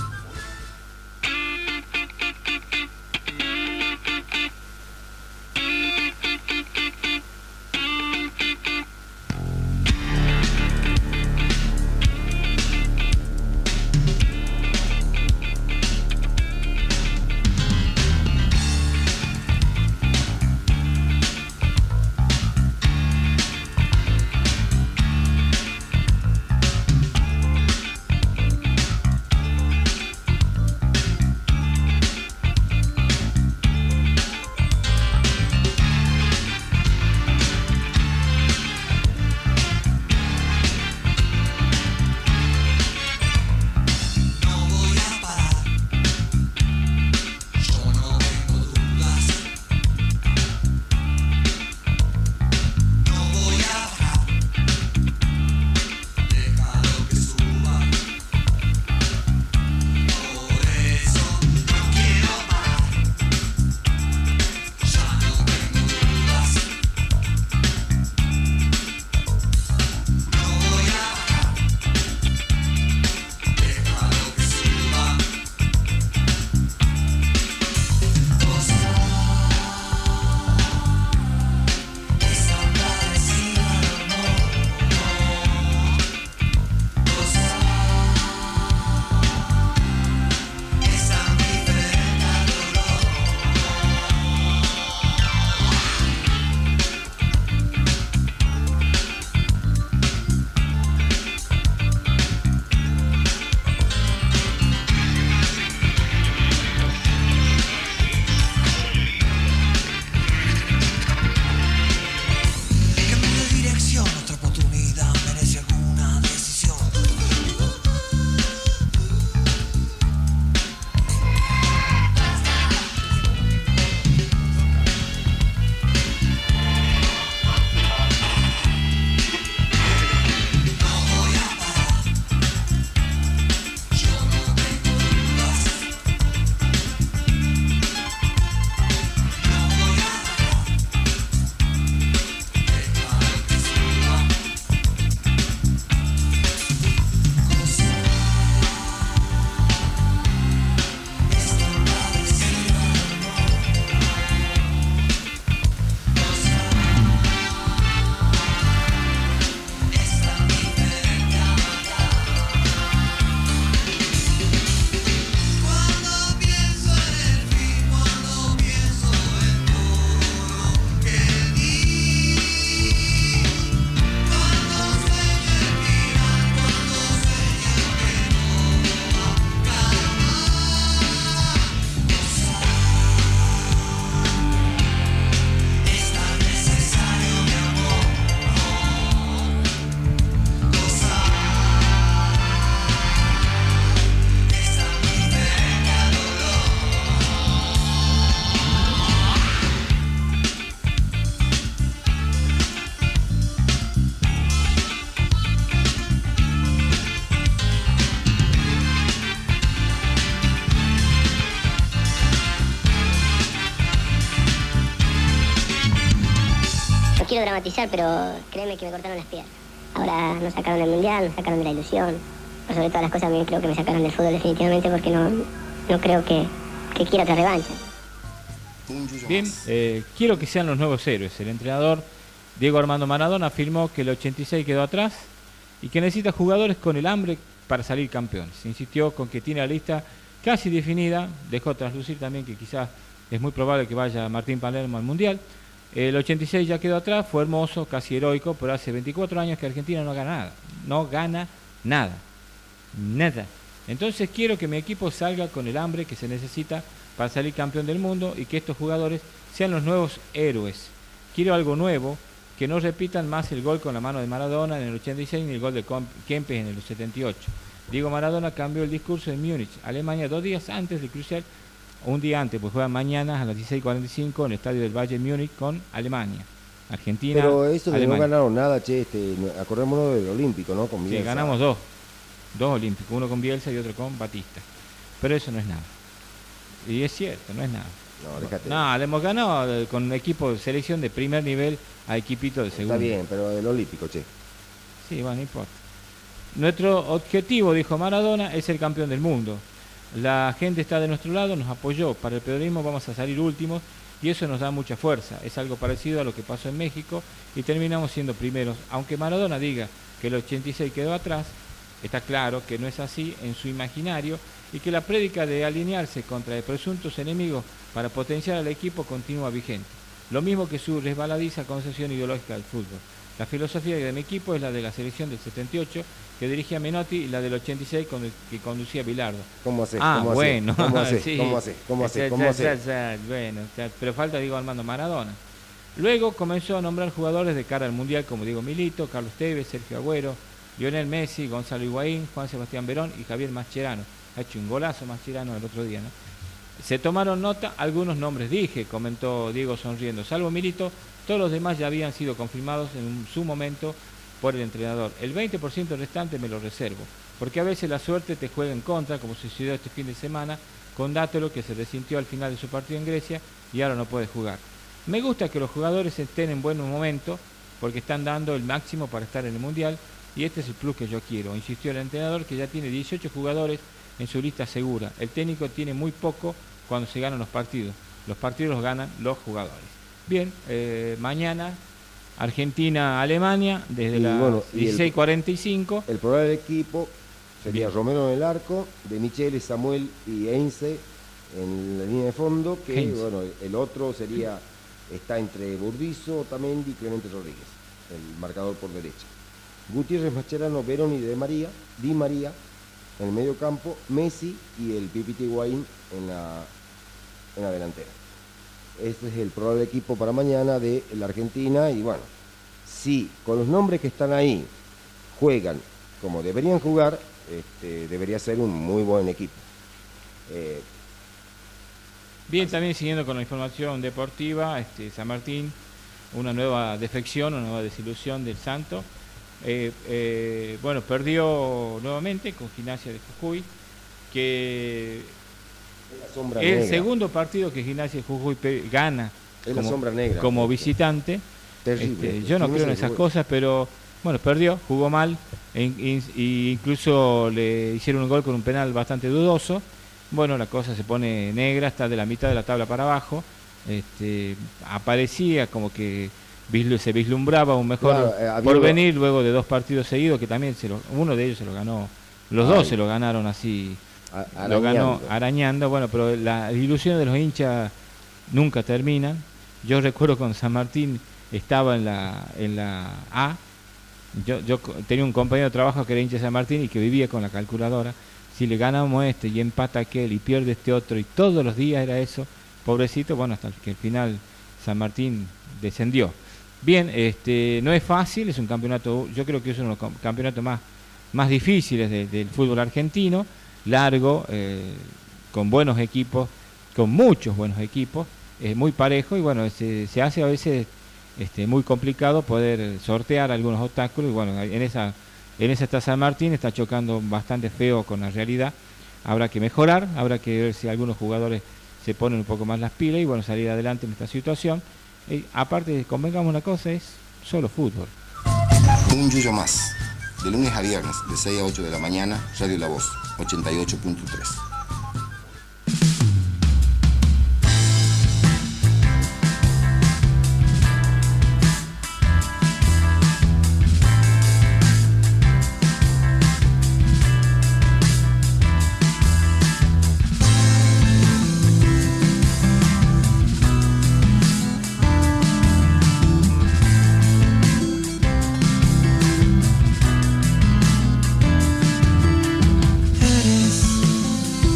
quiero dramatizar, pero créeme que me cortaron las piernas. Ahora nos sacaron del mundial, nos sacaron de la ilusión. Por sobre todas las cosas, bien creo que me sacaron del fútbol definitivamente porque no, no creo que, que quiera otra revancha. Bien, eh, quiero que sean los nuevos héroes. El entrenador Diego Armando Maradona afirmó que el ochenta y seis quedó atrás y que necesita jugadores con el hambre para salir campeón. Se insistió con que tiene la lista casi definida, dejó traslucir también que quizás es muy probable que vaya Martín Palermo al Mundial. El ochenta y seis ya quedó atrás, fue hermoso, casi heroico, pero hace veinticuatro años que Argentina no gana nada, no gana nada, nada. Entonces quiero que mi equipo salga con el hambre que se necesita para salir campeón del mundo y que estos jugadores sean los nuevos héroes. Quiero algo nuevo, que no repitan más el gol con la mano de Maradona en el ochenta y seis ni el gol de Kempes en el setenta y ocho. Diego Maradona cambió el discurso en Múnich, Alemania, dos días antes de cruzar, un día antes, pues juegan mañana a las dieciséis cuarenta y cinco en el estadio del Bayern Múnich con Alemania. Argentina, Pero eso de Alemania. no ganaron nada, che, este, acordémonos del Olímpico, ¿no? Con Sí, Bielsa. ganamos dos, dos olímpicos, uno con Bielsa y otro con Batista. Pero eso no es nada. Y es cierto, no es nada. No, déjate. No, le hemos ganado eh, con un equipo de selección de primer nivel a equipito de segundo. Está bien, pero del Olímpico, che. Sí, bueno, no importa. Nuestro objetivo, dijo Maradona, es ser campeón del mundo. La gente está de nuestro lado, nos apoyó. Para el periodismo vamos a salir últimos y eso nos da mucha fuerza. Es algo parecido a lo que pasó en México y terminamos siendo primeros. Aunque Maradona diga que el ochenta y seis quedó atrás, está claro que no es así en su imaginario y que la prédica de alinearse contra presuntos enemigos para potenciar al equipo continúa vigente. Lo mismo que su resbaladiza concepción ideológica del fútbol. La filosofía de mi equipo es la de la selección del setenta y ocho que dirigía Menotti y la del ochenta y seis con el que conducía Bilardo. ¿Cómo hace? Ah, ¿Cómo bueno. hace? ¿Cómo hace? Sí. ¿Cómo hace? ¿Cómo hace? Ya, ¿Cómo ya, hace? ya, ya, bueno, ya, pero falta Diego Armando Maradona. Luego comenzó a nombrar jugadores de cara al Mundial como Diego Milito, Carlos Tevez, Sergio Agüero, Lionel Messi, Gonzalo Higuaín, Juan Sebastián Verón y Javier Mascherano. Ha hecho un golazo Mascherano el otro día, ¿no? Se tomaron nota algunos nombres, dije, comentó Diego sonriendo. Salvo Milito, todos los demás ya habían sido confirmados en su momento por el entrenador. El veinte por ciento restante me lo reservo, porque a veces la suerte te juega en contra, como sucedió este fin de semana con Dátolo, que se resintió al final de su partido en Grecia y ahora no puede jugar. Me gusta que los jugadores estén en buen momento, porque están dando el máximo para estar en el Mundial, y este es el plus que yo quiero, insistió el entrenador, que ya tiene dieciocho jugadores en su lista segura. El técnico tiene muy poco cuando se ganan los partidos. Los partidos los ganan los jugadores. Bien, eh, mañana Argentina-Alemania desde Y las bueno, y dieciséis cuarenta y cinco. El probable equipo sería Bien. Romero en el arco, De Michele, Samuel y Heinze en la línea de fondo, que Heinze. bueno, el otro sería, está entre Burdizo, Otamendi y Clemente Rodríguez, el marcador por derecha. Gutiérrez, Mascherano, Verón y De María, Di María en el medio campo, Messi y el Pipita Higuaín en la, en la delantera. Este es el probable equipo para mañana de la Argentina y bueno, si con los nombres que están ahí juegan como deberían jugar, este, debería ser un muy buen equipo. Eh, Bien, también siguiendo con la información deportiva, este, San Martín, una nueva defección, una nueva desilusión del Santo. Eh, eh, bueno, perdió nuevamente con Gimnasia de Jujuy, que la sombra el negra. segundo partido que Gimnasia de Jujuy pe- gana Es la como, sombra negra. como visitante. Terrible. Este, yo no creo en esas cosas, pero bueno, perdió, jugó mal, e, in- y incluso le hicieron un gol con un penal bastante dudoso. Bueno, la cosa se pone negra, está de la mitad de la tabla para abajo. Este, aparecía como que vislu- se vislumbraba un mejor Claro, eh, había- porvenir luego de dos partidos seguidos, que también se lo, uno de ellos se lo ganó, los Ay. dos se lo ganaron así, A- lo ganó arañando. arañando. Bueno, pero las ilusiones de los hinchas nunca terminan. Yo recuerdo cuando San Martín estaba en la en la A, yo, yo co- tenía un compañero de trabajo que era hincha de San Martín y que vivía con la calculadora. Si le ganamos este y empata aquel y pierde este otro, y todos los días era eso, pobrecito, bueno, hasta que al final San Martín descendió. Bien, este no es fácil, es un campeonato, yo creo que es uno de los com- campeonatos más, más difíciles de- del fútbol argentino, largo, eh, con buenos equipos, con muchos buenos equipos, eh, muy parejo, y bueno, se, se hace a veces este, muy complicado poder sortear algunos obstáculos, y bueno, en esa, en esa está San Martín, está chocando bastante feo con la realidad. Habrá que mejorar, habrá que ver si algunos jugadores se ponen un poco más las pilas y bueno, salir adelante en esta situación. Y aparte, convengamos una cosa, es solo fútbol. Un yuyo más. De lunes a viernes, de seis a ocho de la mañana, Radio La Voz, ochenta y ocho punto tres. Eres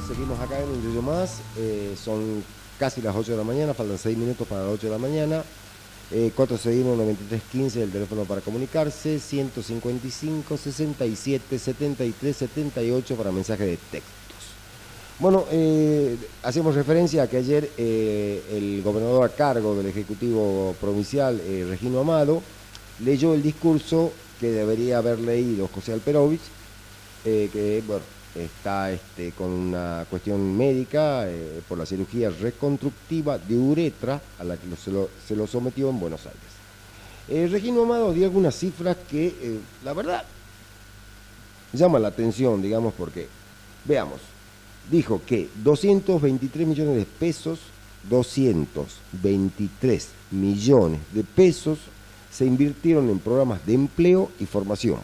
seguimos acá en un Yoyo Más. Eh, son casi las ocho de la mañana, faltan seis minutos para las ocho de la mañana. Eh, cuatro seis uno, nueve tres uno cinco, el teléfono para comunicarse. ciento cincuenta y cinco, sesenta y siete, setenta y tres, setenta y ocho para mensaje de textos. Bueno, eh, hacemos referencia a que ayer eh, el gobernador a cargo del Ejecutivo Provincial, eh, Regino Amado, leyó el discurso que debería haber leído José Alperovich, eh, que bueno, está este, con una cuestión médica eh, por la cirugía reconstructiva de uretra a la que lo, se, lo, se lo sometió en Buenos Aires. Eh, Regino Amado dio algunas cifras que, eh, la verdad, llaman la atención, digamos, porque, veamos, dijo que doscientos veintitrés millones de pesos, doscientos veintitrés millones de pesos se invirtieron en programas de empleo y formación.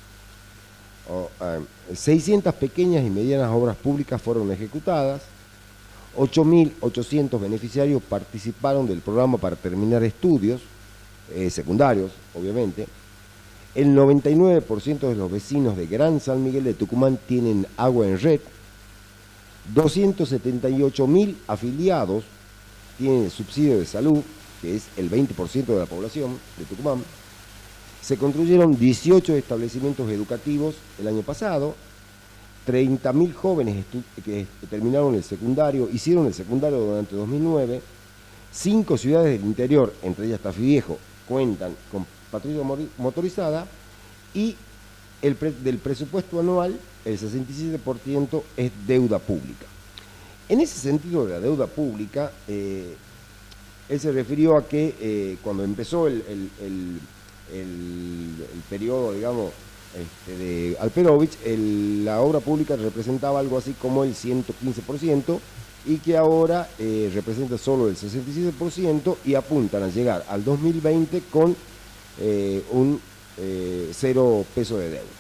O, eh, seiscientas pequeñas y medianas obras públicas fueron ejecutadas, ocho mil ochocientos beneficiarios participaron del programa para terminar estudios, eh, secundarios, obviamente. El noventa y nueve por ciento de los vecinos de Gran San Miguel de Tucumán tienen agua en red, doscientos setenta y ocho mil afiliados tienen subsidio de salud, que es el veinte por ciento de la población de Tucumán. Se construyeron dieciocho establecimientos educativos el año pasado, treinta mil jóvenes que terminaron el secundario, hicieron el secundario durante dos mil nueve, cinco ciudades del interior, entre ellas Tafí Viejo, cuentan con patrulla motorizada y el pre del presupuesto anual, el sesenta y siete por ciento es deuda pública. En ese sentido de la deuda pública, eh, él se refirió a que eh, cuando empezó el, el, el, el, el periodo, digamos, este, de Alperovich, el, la obra pública representaba algo así como el ciento quince por ciento y que ahora eh, representa solo el sesenta y siete por ciento y apuntan a llegar al dos mil veinte con eh, un eh, cero peso de deuda.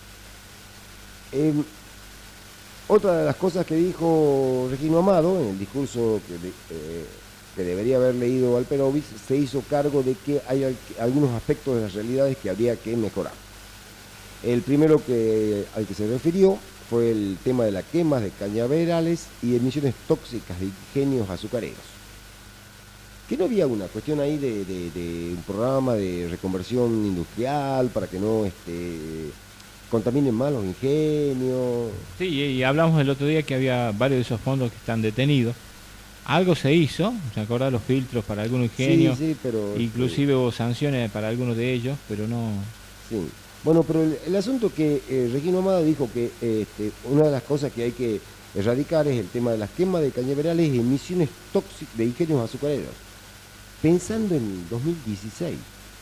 Eh, otra de las cosas que dijo Regino Amado en el discurso que, de, eh, que debería haber leído Alperovich, se hizo cargo de que hay al, algunos aspectos de las realidades que habría que mejorar. El primero que, al que se refirió fue el tema de la quema de cañaverales y emisiones tóxicas de ingenios azucareros. ¿Que no había una cuestión ahí de, de, de un programa de reconversión industrial para que no este, contaminen más los ingenios? Sí, y hablamos el otro día que había varios de esos fondos que están detenidos. Algo se hizo, ¿se acuerdan los filtros para algunos ingenios? Sí, sí, pero... Inclusive hubo sanciones para algunos de ellos, pero no... Sí. Bueno, pero el, el asunto que eh, Regino Amado dijo que este, una de las cosas que hay que erradicar es el tema de las quemas de cañaverales y emisiones tóxicas de ingenios azucareros. Pensando en el dos mil dieciséis.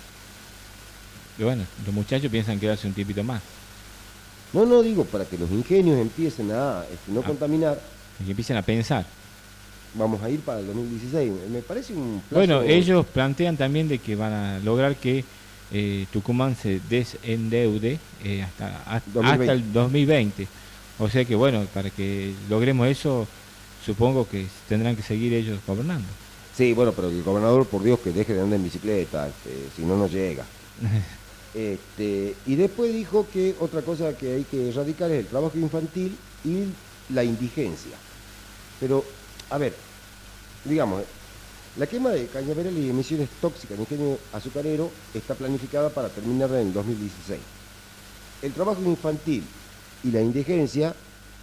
Y bueno, los muchachos piensan quedarse un tipito más. No, no digo para que los ingenios empiecen a este, no ah, contaminar. Que empiecen a pensar. Vamos a ir para el dos mil dieciséis. Me parece un plazo... Bueno, ellos plantean también de que van a lograr que eh, Tucumán se desendeude eh, hasta, hasta, hasta el dos mil veinte. O sea que bueno, para que logremos eso, supongo que tendrán que seguir ellos gobernando. Sí, bueno, pero el gobernador, por Dios, que deje de andar en bicicleta, este, si no, no llega. este, y después dijo que otra cosa que hay que erradicar es el trabajo infantil y la indigencia. Pero, a ver, digamos, la quema de cañaverales y emisiones tóxicas de ingenio azucarero está planificada para terminar en el dos mil dieciséis. El trabajo infantil y la indigencia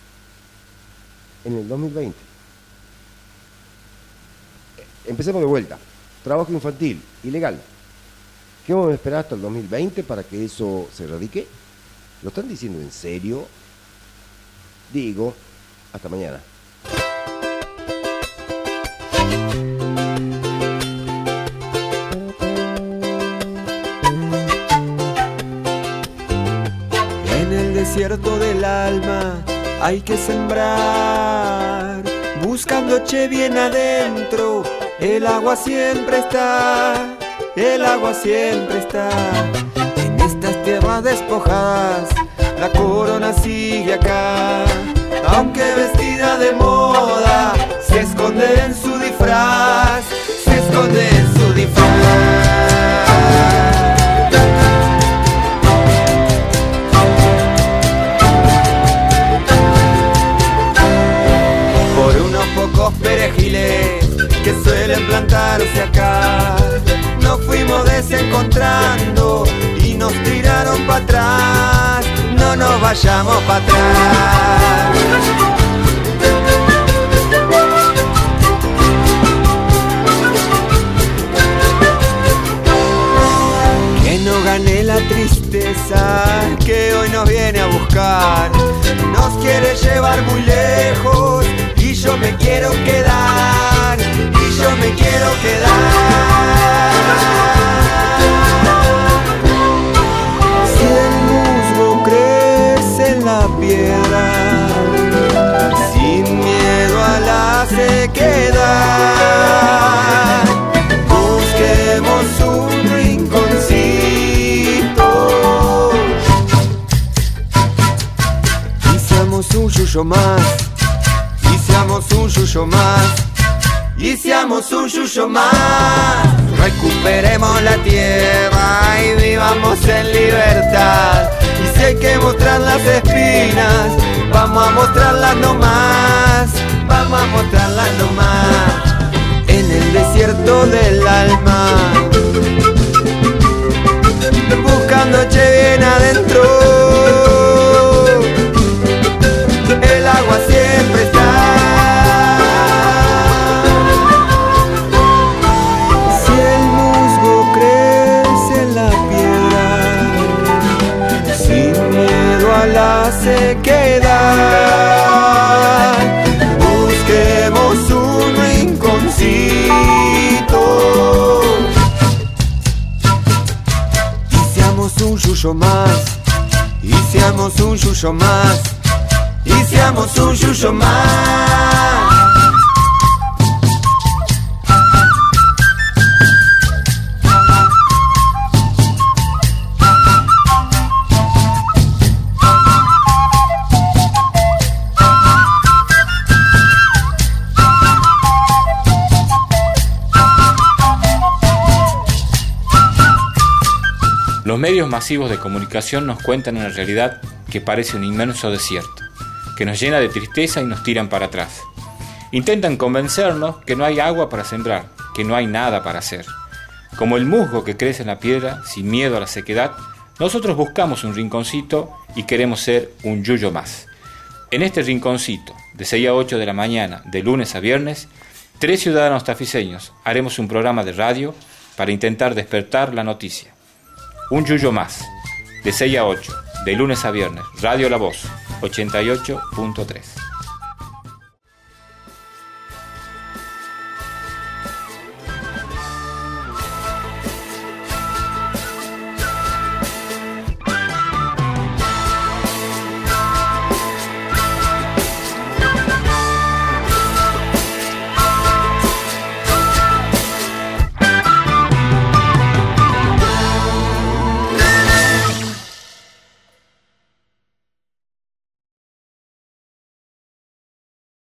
en el dos mil veinte. Empecemos de vuelta. Trabajo infantil, ilegal. ¿Qué vamos a esperar hasta el dos mil veinte para que eso se erradique? ¿Lo están diciendo en serio? Digo, hasta mañana. En el desierto del alma hay que sembrar, buscándoche bien adentro. El agua siempre está, el agua siempre está. En estas tierras despojadas, la corona sigue acá. Aunque vestida de moda, se esconde en su disfraz, se esconde en su disfraz. encontrando y nos tiraron para atrás. No nos vayamos para atrás. Que no gane la tristeza que hoy nos viene a buscar. Nos quiere llevar muy lejos y yo me quiero quedar. Y yo me quiero quedar. Si el musgo crece en la piedra, sin miedo a la sequedad, busquemos un rinconcito y seamos un yuyo más, y seamos un yuyo más, y seamos un yuyo más. Recuperemos la tierra y vivamos en libertad. Y si hay que mostrar las espinas, vamos a mostrarlas nomás, vamos a mostrarlas nomás. En el desierto del alma, buscando che bien adentro, el agua siempre está. La sequedad, busquemos un rinconcito y seamos un yuyo más, y seamos un yuyo más, y seamos un yuyo más. Los medios masivos de comunicación nos cuentan una realidad que parece un inmenso desierto, que nos llena de tristeza y nos tiran para atrás. Intentan convencernos que no hay agua para sembrar, que no hay nada para hacer. Como el musgo que crece en la piedra, sin miedo a la sequedad, nosotros buscamos un rinconcito y queremos ser un yuyo más. En este rinconcito, de seis a ocho de la mañana, de lunes a viernes, tres ciudadanos tafiseños haremos un programa de radio para intentar despertar la noticia. Un yuyo más, de seis a ocho, de lunes a viernes, Radio La Voz, ochenta y ocho punto tres.